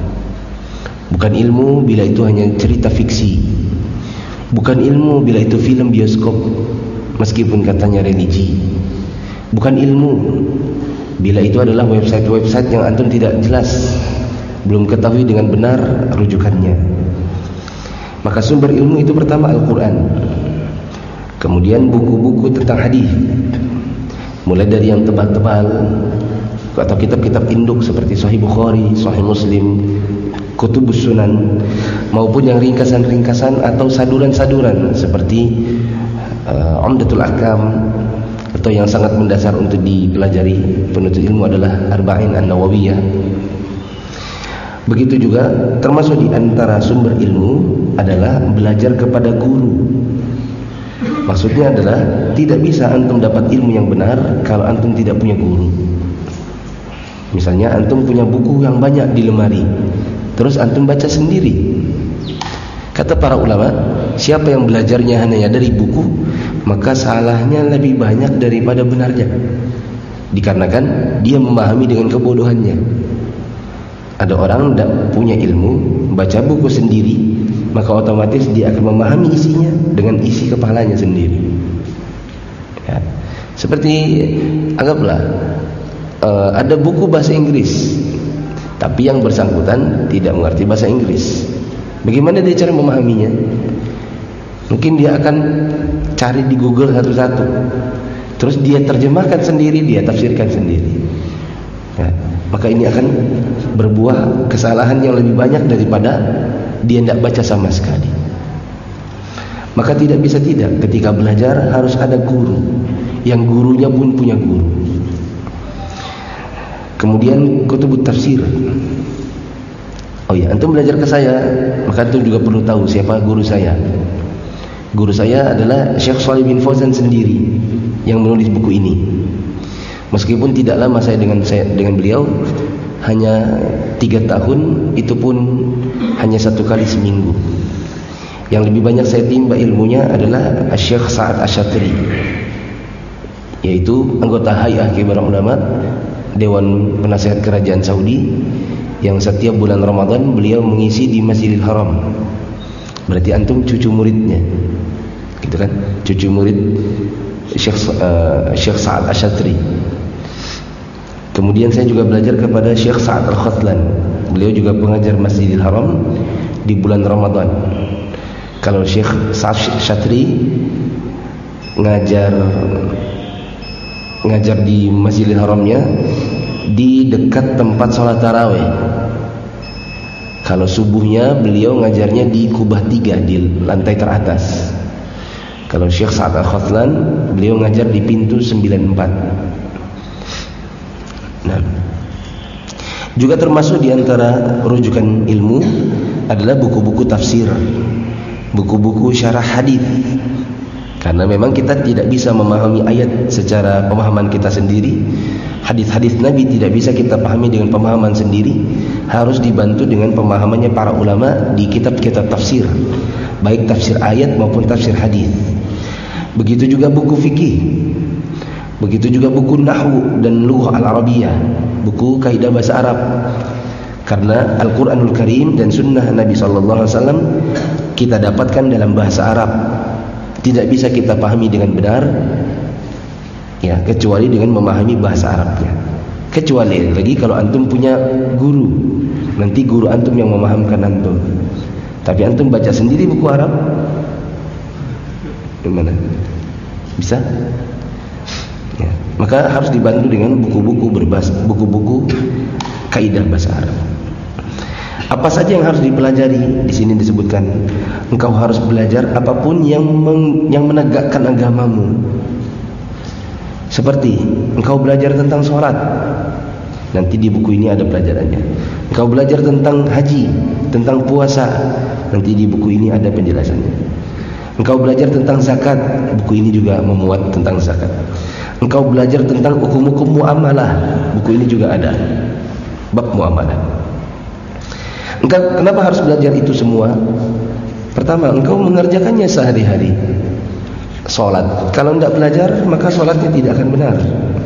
bukan ilmu bila itu hanya cerita fiksi, bukan ilmu bila itu film bioskop meskipun katanya religi, bukan ilmu bila itu adalah website-website yang antum tidak jelas, belum ketahui dengan benar rujukannya. Maka sumber ilmu itu pertama Al-Quran, kemudian buku-buku tentang hadis, mulai dari yang tebal-tebal atau kitab-kitab induk seperti Sahih Bukhari, Sahih Muslim, Kutubus Sunan, maupun yang ringkasan-ringkasan atau saduran-saduran seperti uh, Umdatul Ahkam, atau yang sangat mendasar untuk dipelajari penuntut ilmu adalah Arba'in An-Nawawiyah. Begitu juga termasuk di antara sumber ilmu adalah belajar kepada guru. Maksudnya adalah tidak bisa antum dapat ilmu yang benar kalau antum tidak punya guru. Misalnya antum punya buku yang banyak di lemari, terus antum baca sendiri. Kata para ulama, siapa yang belajarnya hanya dari buku, maka salahnya lebih banyak daripada benarnya, dikarenakan dia memahami dengan kebodohannya. Ada orang tidak punya ilmu, baca buku sendiri, maka otomatis dia akan memahami isinya dengan isi kepalanya sendiri. Ya. Seperti anggaplah uh, ada buku bahasa Inggris, tapi yang bersangkutan tidak mengerti bahasa Inggris. Bagaimana dia cara memahaminya? Mungkin dia akan cari di Google satu-satu, terus dia terjemahkan sendiri, dia tafsirkan sendiri. Ya. Maka ini akan berbuah kesalahan yang lebih banyak daripada dia tidak baca sama sekali. Maka tidak bisa tidak, ketika belajar harus ada guru, yang gurunya pun punya guru. Kemudian kutubut tafsir. Oh ya, antum belajar ke saya, maka antum juga perlu tahu siapa guru saya. Guru saya adalah Syekh Shalih bin Fauzan sendiri yang menulis buku ini. Meskipun tidak lama saya dengan saya dengan beliau, hanya tiga tahun, itu pun hanya satu kali seminggu. Yang lebih banyak saya timba ilmunya adalah Syekh Sa'ad Asy-Syatri, yaitu anggota Hay'ah Kibar Ulama, Dewan Penasehat Kerajaan Saudi, yang setiap bulan Ramadan beliau mengisi di Masjidil Haram. Berarti antum cucu muridnya, gitu kan? Cucu murid Syekh uh, Syekh Sa'ad Asy-Syatri. Kemudian saya juga belajar kepada Syekh Sa'ad Al-Khatlan. Beliau juga pengajar Masjidil Haram di bulan Ramadan. Kalau Syekh Sa'ad Asy-Syatri ngajar ngajar di Masjidil Haramnya di dekat tempat sholat tarawih. Kalau subuhnya beliau ngajarnya di kubah tiga, di lantai teratas. Kalau Syekh Sa'ad Al-Khatlan beliau ngajar di pintu sembilan empat. Nah, juga termasuk di antara rujukan ilmu adalah buku-buku tafsir, buku-buku syarah hadis. Karena memang kita tidak bisa memahami ayat secara pemahaman kita sendiri. Hadis-hadis Nabi tidak bisa kita pahami dengan pemahaman sendiri. Harus dibantu dengan pemahamannya para ulama di kitab-kitab tafsir, baik tafsir ayat maupun tafsir hadis. Begitu juga buku fikih, begitu juga buku nahwu dan lughah al-arabiyah, buku kaidah bahasa Arab. Karena Al-Quranul Karim dan Sunnah Nabi Sallallahu Alaihi Wasallam kita dapatkan dalam bahasa Arab, tidak bisa kita pahami dengan benar, ya, kecuali dengan memahami bahasa Arabnya. Kecuali lagi kalau antum punya guru, nanti guru antum yang memahamkan antum. Tapi antum baca sendiri buku Arab, gimana? Bisa? Ya. Maka harus dibantu dengan buku-buku berbahasa, buku-buku kaidah bahasa Arab. Apa saja yang harus dipelajari? Di sini disebutkan, engkau harus belajar apapun yang meng, yang menegakkan agamamu. Seperti engkau belajar tentang sholat, nanti di buku ini ada pelajarannya. Engkau belajar tentang haji, tentang puasa, nanti di buku ini ada penjelasannya. Engkau belajar tentang zakat, buku ini juga memuat tentang zakat. Engkau belajar tentang hukum-hukum muamalah, buku ini juga ada bab muamalah. Engkau kenapa harus belajar itu semua? Pertama, engkau mengerjakannya sehari-hari. Salat, kalau tidak belajar maka salatnya tidak akan benar.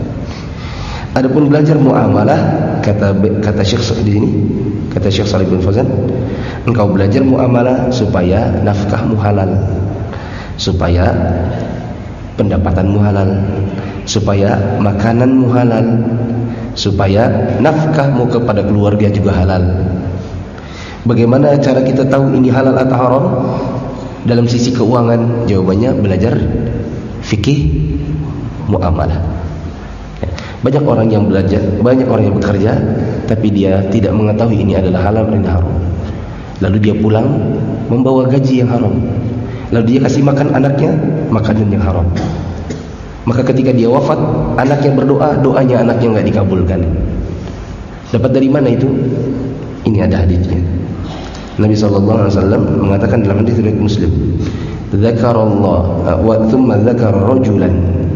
Adapun belajar muamalah, kata kata Syekh di sini, kata Syekh Shalih bin Fauzan, engkau belajar muamalah supaya nafkahmu halal, supaya pendapatanmu halal, supaya makananmu halal, supaya nafkahmu kepada keluarga juga halal. Bagaimana cara kita tahu ini halal atau haram? Dalam sisi keuangan, jawabannya belajar fikih muamalah. Banyak orang yang belajar, banyak orang yang bekerja, tapi dia tidak mengetahui ini adalah halal dan haram. Lalu dia pulang membawa gaji yang haram. Lalu dia kasih makan anaknya makanan yang haram. Maka ketika dia wafat, anaknya berdoa, doanya anaknya enggak dikabulkan. Dapat dari mana itu? Ini ada hadisnya. Nabi sallallahu alaihi wasallam mengatakan dalam hadis riwayat Muslim, "Dzakarallah wa thumma dzakara rajulan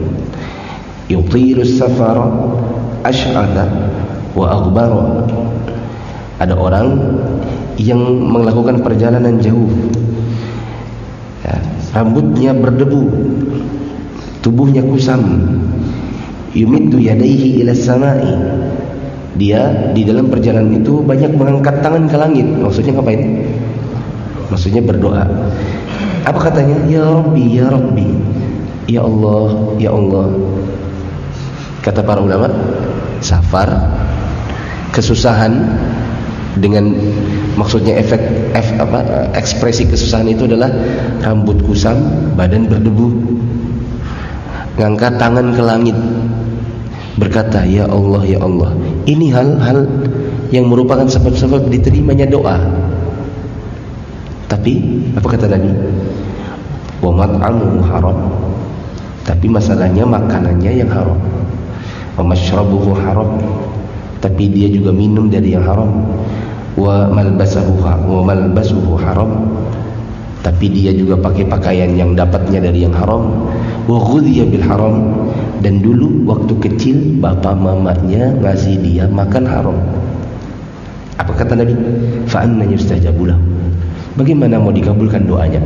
yutilu as-safara ash'atha wa aghbara." Ada orang yang melakukan perjalanan jauh, ya, rambutnya berdebu, tubuhnya kusam, yumiddu yadayhi ila as-sama'i. Dia di dalam perjalanan itu banyak mengangkat tangan ke langit. Maksudnya ngapain? Maksudnya berdoa. Apa katanya? Ya Rabbi, Ya Rabbi, Ya Allah, Ya Allah. Kata para ulama, safar, kesusahan dengan maksudnya efek, efek apa, ekspresi kesusahan itu adalah rambut kusam, badan berdebu, ngangkat tangan ke langit, berkata, Ya Allah, Ya Allah. Ini hal-hal yang merupakan sebab-sebab diterimanya doa. Tapi apa kata Nabi? Wa mat'amuhu haram. Tapi masalahnya makanannya yang haram. Wa mashrabuhu haram. Tapi dia juga minum dari yang haram. Wa malbasuhu wa malbasuhu haram. Tapi dia juga pakai pakaian yang dapatnya dari yang haram. Wa ghudhiya bil haram. Dan dulu waktu kecil bapak mamanya ngasih dia makan haram. Apa kata Nabi? Fa anna yustajabu lahu. Bagaimana mau dikabulkan doanya?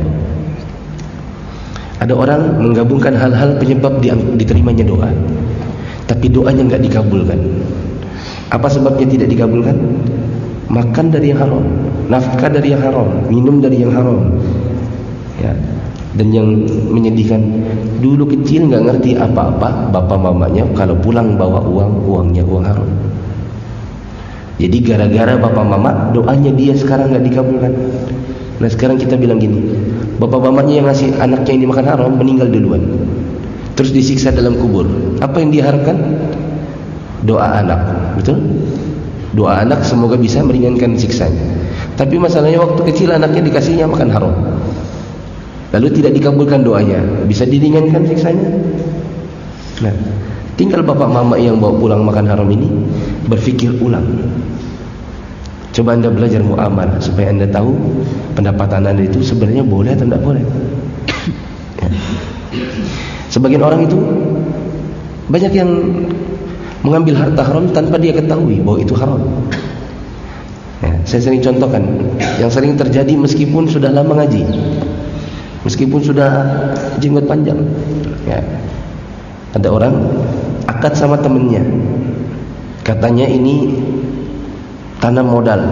Ada orang menggabungkan hal-hal penyebab diterimanya doa, tapi doanya enggak dikabulkan. Apa sebabnya tidak dikabulkan? Makan dari yang haram, nafkah dari yang haram, minum dari yang haram. Ya. Dan yang menyedihkan, dulu kecil nggak ngerti apa-apa, bapak mamanya kalau pulang bawa uang, uangnya uang haram. Jadi gara-gara bapak mama, doanya dia sekarang nggak dikabulkan. Nah sekarang kita bilang gini, bapak mamanya yang ngasih anaknya ini makan haram meninggal duluan, terus disiksa dalam kubur. Apa yang diharapkan? Doa anak, betul? Doa anak semoga bisa meringankan siksanya. Tapi masalahnya waktu kecil anaknya dikasihnya makan haram, lalu tidak dikabulkan doanya, bisa diringankan siksanya? Nah, tinggal bapak mama yang bawa pulang makan haram ini berpikir ulang. Coba anda belajar muamalah supaya anda tahu pendapatan anda itu sebenarnya boleh atau tidak boleh. Ya. Sebagian orang itu banyak yang mengambil harta haram tanpa dia ketahui bahwa itu haram. Ya, saya sering contohkan yang sering terjadi meskipun sudah lama ngaji, meskipun sudah jenggot panjang. Ya, ada orang akad sama temennya, katanya ini tanam modal,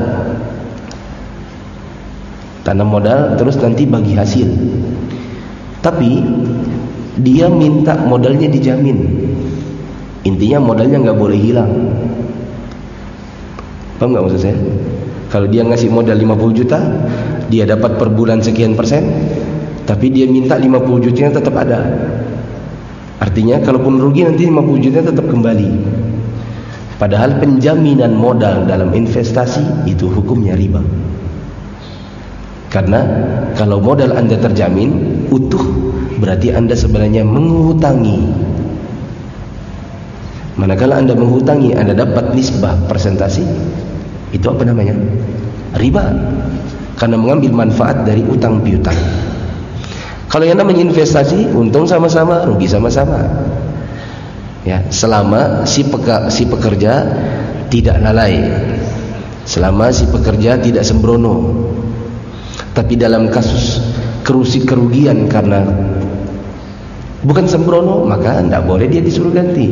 tanam modal terus nanti bagi hasil. Tapi dia minta modalnya dijamin. Intinya modalnya nggak boleh hilang. Paham nggak maksud saya? Kalau dia ngasih modal lima puluh juta, dia dapat per bulan sekian persen, tapi dia minta lima puluh jutanya tetap ada. Artinya kalaupun rugi nanti lima puluh jutanya tetap kembali. Padahal penjaminan modal dalam investasi itu hukumnya riba. Karena kalau modal Anda terjamin utuh, berarti Anda sebenarnya menghutangi. Manakala Anda menghutangi, Anda dapat nisbah persentasi, itu apa namanya? Riba. Karena mengambil manfaat dari utang piutang. Kalau yang namanya investasi, untung sama-sama, rugi sama-sama. Ya, selama si, peka, si pekerja tidak lalai, selama si pekerja tidak sembrono. Tapi dalam kasus kerusi kerugian karena bukan sembrono, maka tidak boleh dia disuruh ganti.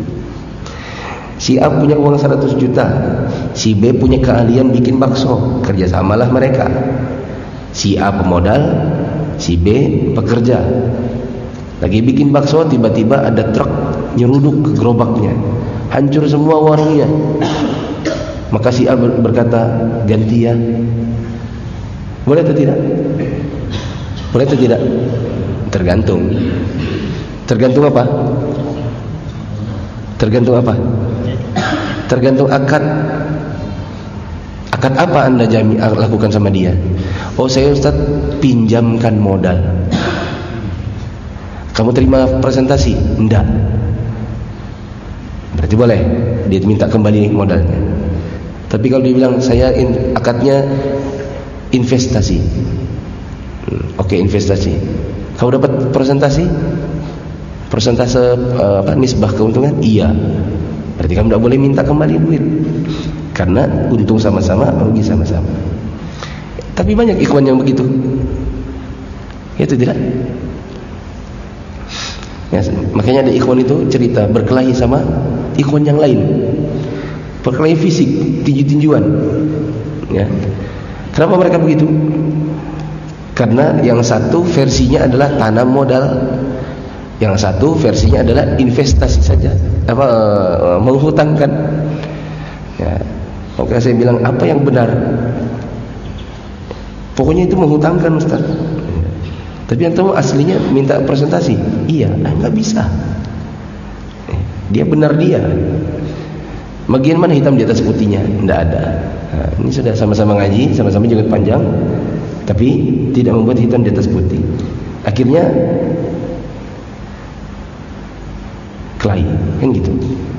Si A punya uang seratus juta, si B punya keahlian bikin bakso, kerjasamalah mereka. Si A pemodal, si B pekerja. Lagi bikin bakso, tiba-tiba ada truk nyeruduk ke gerobaknya, hancur semua warungnya. Maka si A berkata, ganti ya. Boleh atau tidak? Boleh atau tidak? Tergantung. Tergantung apa? Tergantung apa? Tergantung akad. Akad apa Anda jami, lakukan sama dia? Oh, saya Ustaz pinjamkan modal. Kamu terima presentasi? Enggak. Berarti boleh dia minta kembali modalnya. Tapi kalau dia bilang saya in, akadnya investasi. hmm, Oke, okay, investasi. Kamu dapat presentasi? Persentase uh, apa, nisbah keuntungan? Iya. Berarti kamu tidak boleh minta kembali duit, karena untung sama-sama, rugi sama-sama. Tapi banyak ikhwan yang begitu. Ya, itu tidak. Ya, makanya ada ikhwan itu cerita berkelahi sama ikhwan yang lain, berkelahi fisik, tinju-tinjuan. Ya. Kenapa mereka begitu? Karena yang satu versinya adalah tanam modal, yang satu versinya adalah investasi saja, apa menghutangkan. Ya, maka saya bilang apa yang benar? Pokoknya itu menghutangkan, Ustaz. Tapi yang tahu aslinya minta presentasi. Iya, nggak bisa. Dia benar dia. Bagian mana hitam di atas putihnya? Nggak ada. Nah, ini sudah sama-sama ngaji, sama-sama jenggot panjang, tapi tidak membuat hitam di atas putih. Akhirnya kelahi, kan gitu.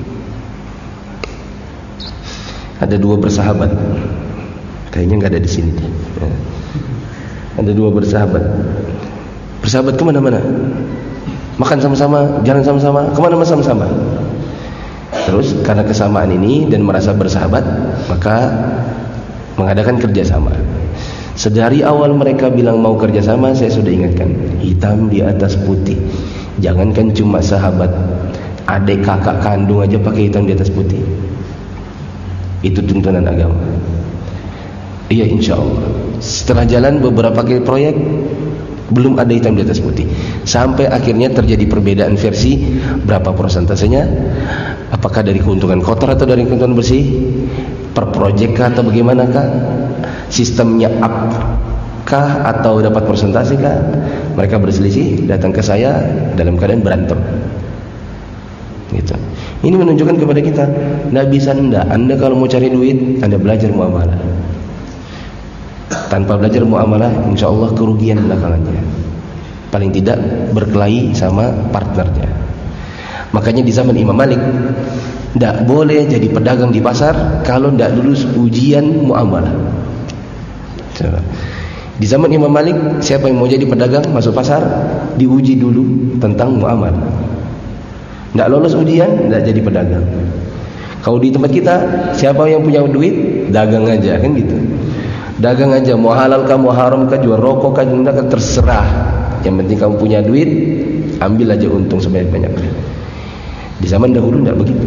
Ada dua bersahabat, kayaknya nggak ada di sini. Ya. Ada dua bersahabat, bersahabat kemana-mana, makan sama-sama, jalan sama-sama, kemana-mana sama-sama. Terus karena kesamaan ini dan merasa bersahabat, maka mengadakan kerjasama. Sedari awal mereka bilang mau kerjasama, saya sudah ingatkan, hitam di atas putih. Jangankan cuma sahabat, adik kakak kandung aja pakai hitam di atas putih. Itu tuntunan agama. Iya, insya Allah. Setelah jalan beberapa kali proyek, belum ada hitam di atas putih. Sampai akhirnya terjadi perbedaan versi, berapa persentasenya, apakah dari keuntungan kotor atau dari keuntungan bersih, per proyek kah atau bagaimanakah, sistemnya up kah atau dapat persentase kah. Mereka berselisih, datang ke saya dalam keadaan berantem. Gitu. Ini menunjukkan kepada kita, tidak bisa anda. Anda kalau mau cari duit, anda belajar muamalah. Tanpa belajar muamalah, insya Allah kerugian belakangannya. Paling tidak berkelahi sama partnernya. Makanya di zaman Imam Malik, tidak boleh jadi pedagang di pasar kalau tidak lulus ujian muamalah. Coba. Di zaman Imam Malik, siapa yang mau jadi pedagang masuk pasar, diuji dulu tentang muamalah. Tidak lolos ujian, tidak jadi pedagang. Kalau di tempat kita, siapa yang punya duit, dagang aja, kan gitu. Dagang aja, mau halal kah, mau haram kah, jual rokok kah, jual kah, terserah. Yang penting kamu punya duit, ambil aja untung sebanyak-banyaknya. Di zaman dahulu tidak begitu.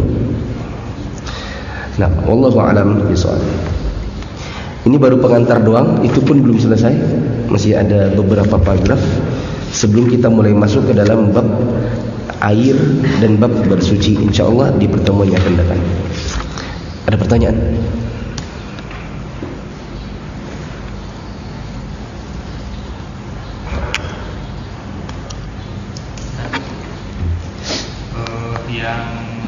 Nah, wallahu a'lam bishawab. Ini baru pengantar doang, itu pun belum selesai. Masih ada beberapa paragraf sebelum kita mulai masuk ke dalam bab air dan bab bersuci, insyaallah di pertemuan yang akan datang. Ada pertanyaan? Uh, yang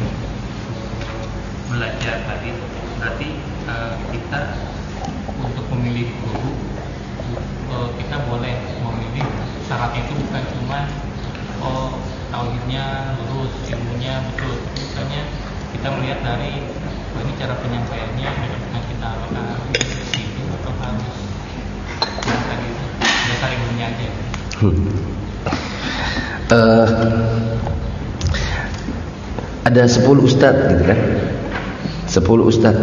belajar tadi berarti uh, kita untuk memilih guru uh, kita boleh memilih, syaratnya itu bukan cuma oh tauhidnya lurus, ilmunya betul. Misalnya kita melihat dari oh, ini cara penyampaiannya dengan kita apakah itu atau harus yang tadi itu dasar ilmunya aja. Hmm. Uh, ada sepuluh ustadz gitu kan, sepuluh ustadz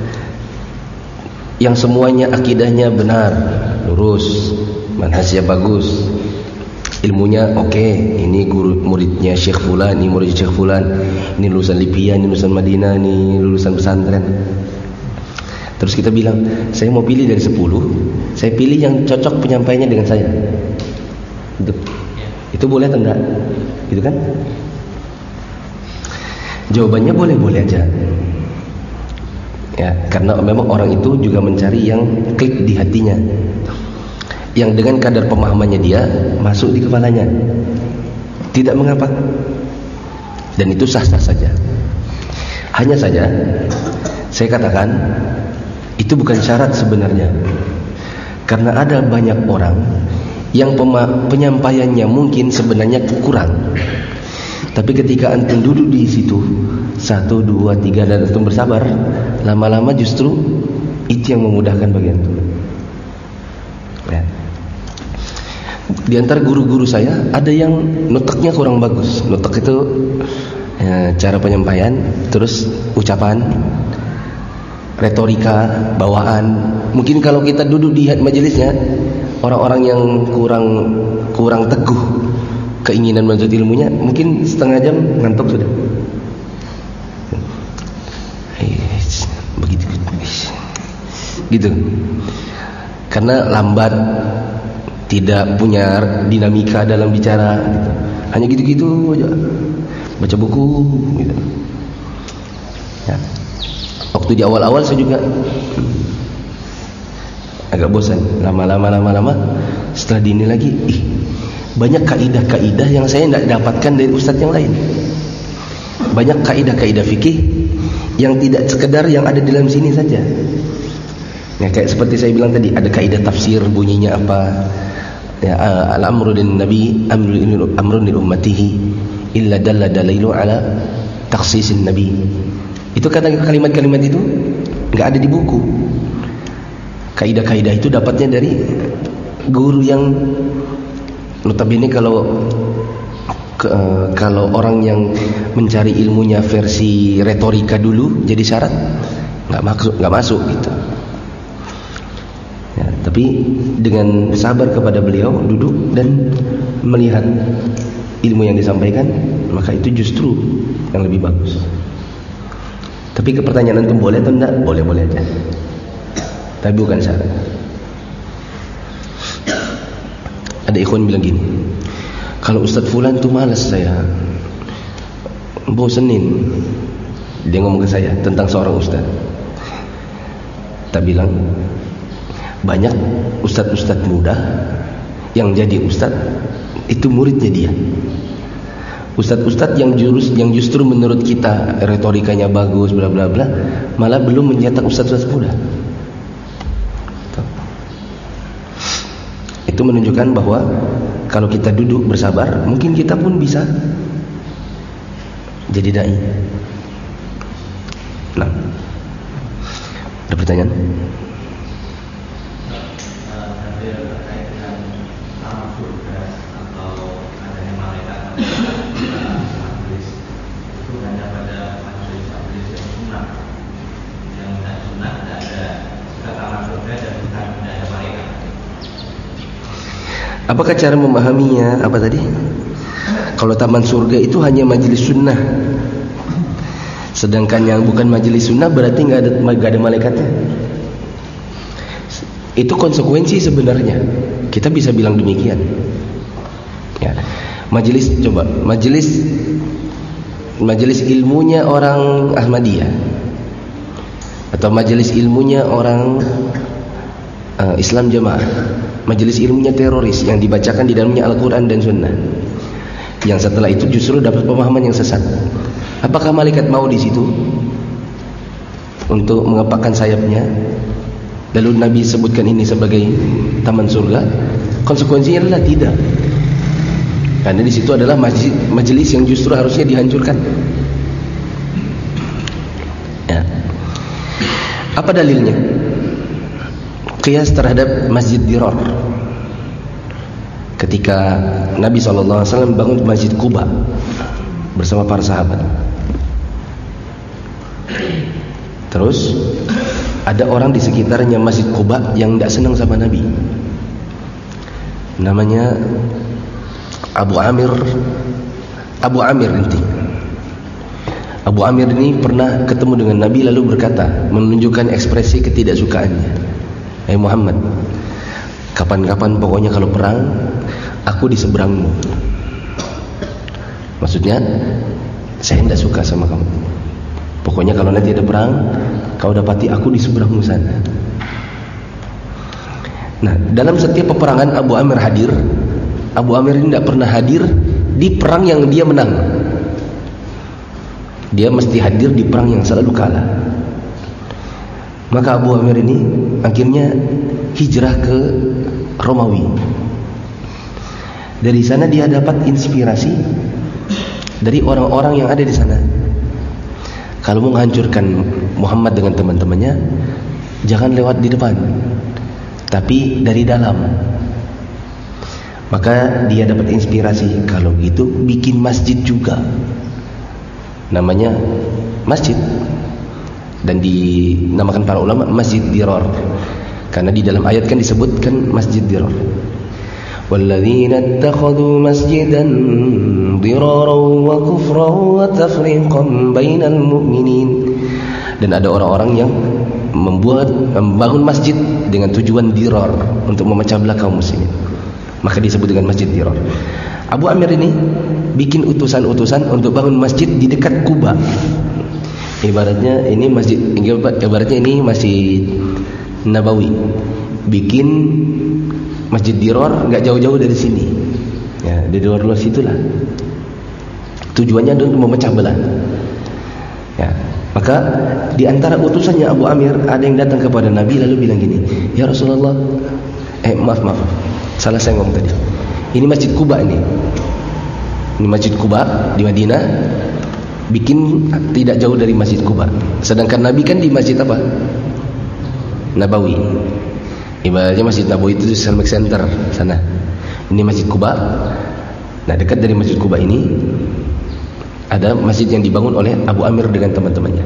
yang semuanya akidahnya benar, lurus, manhajnya bagus, ilmunya oke, okay. Ini guru muridnya Syekh Fulan, ini murid Syekh Fulan, ini lulusan Libya, ini lulusan Madinah, ini lulusan pesantren. Terus kita bilang, saya mau pilih dari sepuluh, saya pilih yang cocok penyampaiannya dengan saya. Itu, itu boleh atau enggak? Gitu kan? Jawabannya boleh-boleh aja. Ya, karena memang orang itu juga mencari yang klik di hatinya, yang dengan kadar pemahamannya dia masuk di kepalanya. Tidak mengapa. Dan itu sah-sah saja. Hanya saja saya katakan itu bukan syarat sebenarnya. Karena ada banyak orang yang penyampaiannya mungkin sebenarnya kurang. Tapi ketika antum duduk di situ satu, dua, tiga dan antum bersabar, lama-lama justru itu yang memudahkan bagi antum. Ya. Di antara guru-guru saya ada yang nuteknya kurang bagus. Nutek itu ya, cara penyampaian, terus ucapan, retorika, bawaan. Mungkin kalau kita duduk di majelisnya, orang-orang yang kurang kurang teguh keinginan menuntut ilmunya, mungkin setengah jam ngantuk sudah. Begitu, gitu. Karena lambat, tidak punya dinamika dalam bicara, gitu. Hanya gitu-gitu aja. Baca buku, gitu. Ya. Waktu di awal-awal saya juga agak bosan. Lama-lama, lama-lama, setelah dini lagi, ih, banyak kaidah-kaidah yang saya tidak dapatkan dari ustadz yang lain. Banyak kaidah-kaidah fikih yang tidak sekedar yang ada di dalam sini saja. Ya, kayak seperti saya bilang tadi, ada kaidah tafsir, bunyinya apa? Ya, al-amru lin nabi amrun li ummatihi illa dalla dalailu ala takhsisin nabi. Itu kata kalimat-kalimat itu enggak ada di buku. Kaidah-kaidah itu dapatnya dari guru yang notabene kalau ke, kalau orang yang mencari ilmunya versi retorika dulu jadi syarat, nggak masuk, nggak masuk gitu. Ya, tapi dengan sabar kepada beliau, duduk dan melihat ilmu yang disampaikan, maka itu justru yang lebih bagus. Tapi ke pertanyaan antum boleh atau enggak? Boleh-boleh aja. Tapi bukan syarat. Ada ikhwan bilang gini, kalau Ustadz Fulan tuh malas saya, bosenin. Dia ngomong ke saya tentang seorang Ustadz. Kita bilang, banyak Ustadz-Ustadz muda yang jadi Ustadz itu muridnya dia. Ustadz-Ustadz yang jurus, yang justru menurut kita retorikanya bagus, bla bla bla, malah belum mencetak Ustadz-Ustadz muda. Itu menunjukkan bahwa kalau kita duduk bersabar, mungkin kita pun bisa jadi dai. Nah, ada pertanyaan? Ada terkait dengan nama surga atau ada Apakah cara memahaminya? Apa tadi? Kalau taman surga itu hanya majelis sunnah, sedangkan yang bukan majelis sunnah berarti nggak ada nggak ada malaikatnya. Itu konsekuensi sebenarnya. Kita bisa bilang demikian. Ya. Majelis coba, majelis majelis ilmunya orang Ahmadiyah atau majelis ilmunya orang uh, Islam Jamaah, majelis ilmunya teroris yang dibacakan di dalamnya Al-Quran dan Sunnah, yang setelah itu justru dapat pemahaman yang sesat. Apakah malaikat mau di situ untuk mengepakkan sayapnya? Lalu Nabi sebutkan ini sebagai taman surga. Konsekuensinya adalah tidak, karena di situ adalah majelis yang justru harusnya dihancurkan. Ya. Apa dalilnya? Qiyas terhadap Masjid Dirar. Ketika Nabi shallallahu alaihi wasallam bangun Masjid Quba bersama para sahabat, terus ada orang di sekitarnya Masjid Quba yang tidak senang sama Nabi. Namanya Abu Amir. Abu Amir inti. Abu Amir ini pernah ketemu dengan Nabi lalu berkata, menunjukkan ekspresi ketidaksukaannya. Hai Muhammad, kapan-kapan pokoknya kalau perang aku di seberangmu. Maksudnya saya tidak suka sama kamu. Pokoknya kalau nanti ada perang, kau dapati aku di seberangmu sana. Nah, dalam setiap peperangan Abu Amir hadir. Abu Amir ini tidak pernah hadir di perang yang dia menang. Dia mesti hadir di perang yang selalu kalah. Maka Abu Amir ini akhirnya hijrah ke Romawi. Dari sana dia dapat inspirasi dari orang-orang yang ada di sana. Kalau mau menghancurkan Muhammad dengan teman-temannya, jangan lewat di depan, tapi dari dalam. Maka dia dapat inspirasi, kalau gitu bikin masjid juga, namanya masjid, dan dinamakan para ulama Masjid Dirar, karena di dalam ayat kan disebutkan Masjid Dirar. وَالَّذِينَ اتَّخَذُوا مَسْجِدًا ضِرَارًا وَكُفْرًا وَتَفْرِيقًا بَيْنَ الْمُؤْمِنِينَ. Dan ada orang-orang yang membuat membangun masjid dengan tujuan dirar, untuk memecah belah kaum muslimin. Maka disebut dengan Masjid Dirar. Abu Amir ini bikin utusan-utusan untuk bangun masjid di dekat Kuba. Ibaratnya ini masjid, ibaratnya ini Masjid Nabawi. Bikin Masjid Dirar nggak jauh-jauh dari sini, ya, di luar-luar situlah. Tujuannya adalah untuk memecah belah. Ya, maka di antara utusannya Abu Amir ada yang datang kepada Nabi lalu bilang gini, ya Rasulullah, eh maaf maaf, salah saya ngomong tadi. Ini Masjid Quba ini, ini Masjid Quba di Madinah, bikin tidak jauh dari Masjid Quba. Sedangkan Nabi kan di Masjid apa? Nabawi. Ibaratnya Masjid Nabawi itu di Islamic Center sana. Ini Masjid Quba. Nah, dekat dari Masjid Quba ini ada masjid yang dibangun oleh Abu Amir dengan teman-temannya.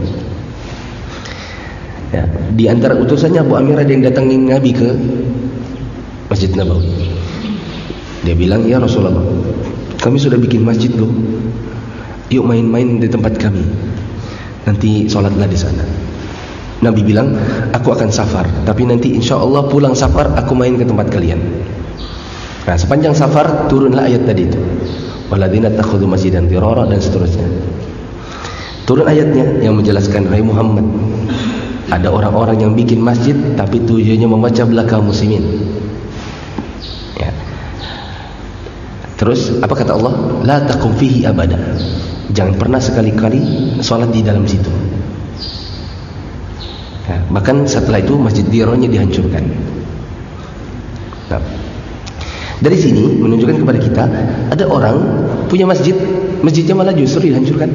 Ya, di antara utusannya Abu Amir ada yang datangin Nabi ke Masjid Nabawi. Dia bilang, ya Rasulullah, kami sudah bikin masjid loh. Yuk main-main di tempat kami. Nanti sholatlah di sana. Nabi bilang, aku akan safar, tapi nanti insya Allah pulang safar aku main ke tempat kalian. Nah, sepanjang safar turunlah ayat tadi itu, walladzina takhudhu masjidan dirara, dan seterusnya. Turun ayatnya yang menjelaskan, hai Muhammad, ada orang-orang yang bikin masjid tapi tujuannya memecah belah kaum muslimin. Ya. Terus apa kata Allah? La taqum fihi abada. Jangan pernah sekali-kali sholat di dalam situ. Nah, bahkan setelah itu Masjid Dirarnya dihancurkan. Nah, dari sini menunjukkan kepada kita ada orang punya masjid, masjidnya malah justru dihancurkan.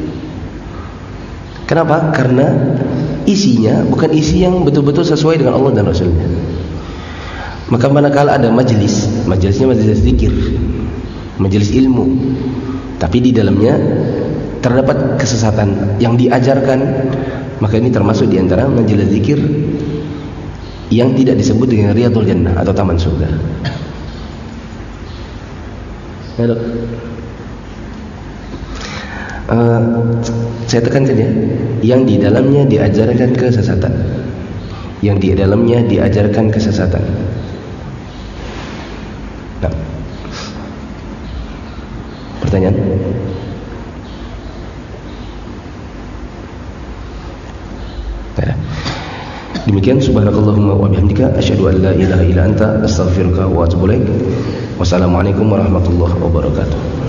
Kenapa? Karena isinya bukan isi yang betul-betul sesuai dengan Allah dan Rasulnya. Maka manakala ada majelis, majelisnya majelis zikir, majelis ilmu, tapi di dalamnya terdapat kesesatan yang diajarkan, maka ini termasuk di antara majelis zikir yang tidak disebut dengan Riyadhul Jannah atau taman surga. Halo. Uh, saya tekankan ya, yang di dalamnya diajarkan kesesatan, yang di dalamnya diajarkan kesesatan. Nah, pertanyaan? Nah, demikian subhanakallahumma wa bihamdika asyhadu an la ilaha illa anta astaghfiruka wa atubu ilaik. Wassalamualaikum warahmatullahi wabarakatuh.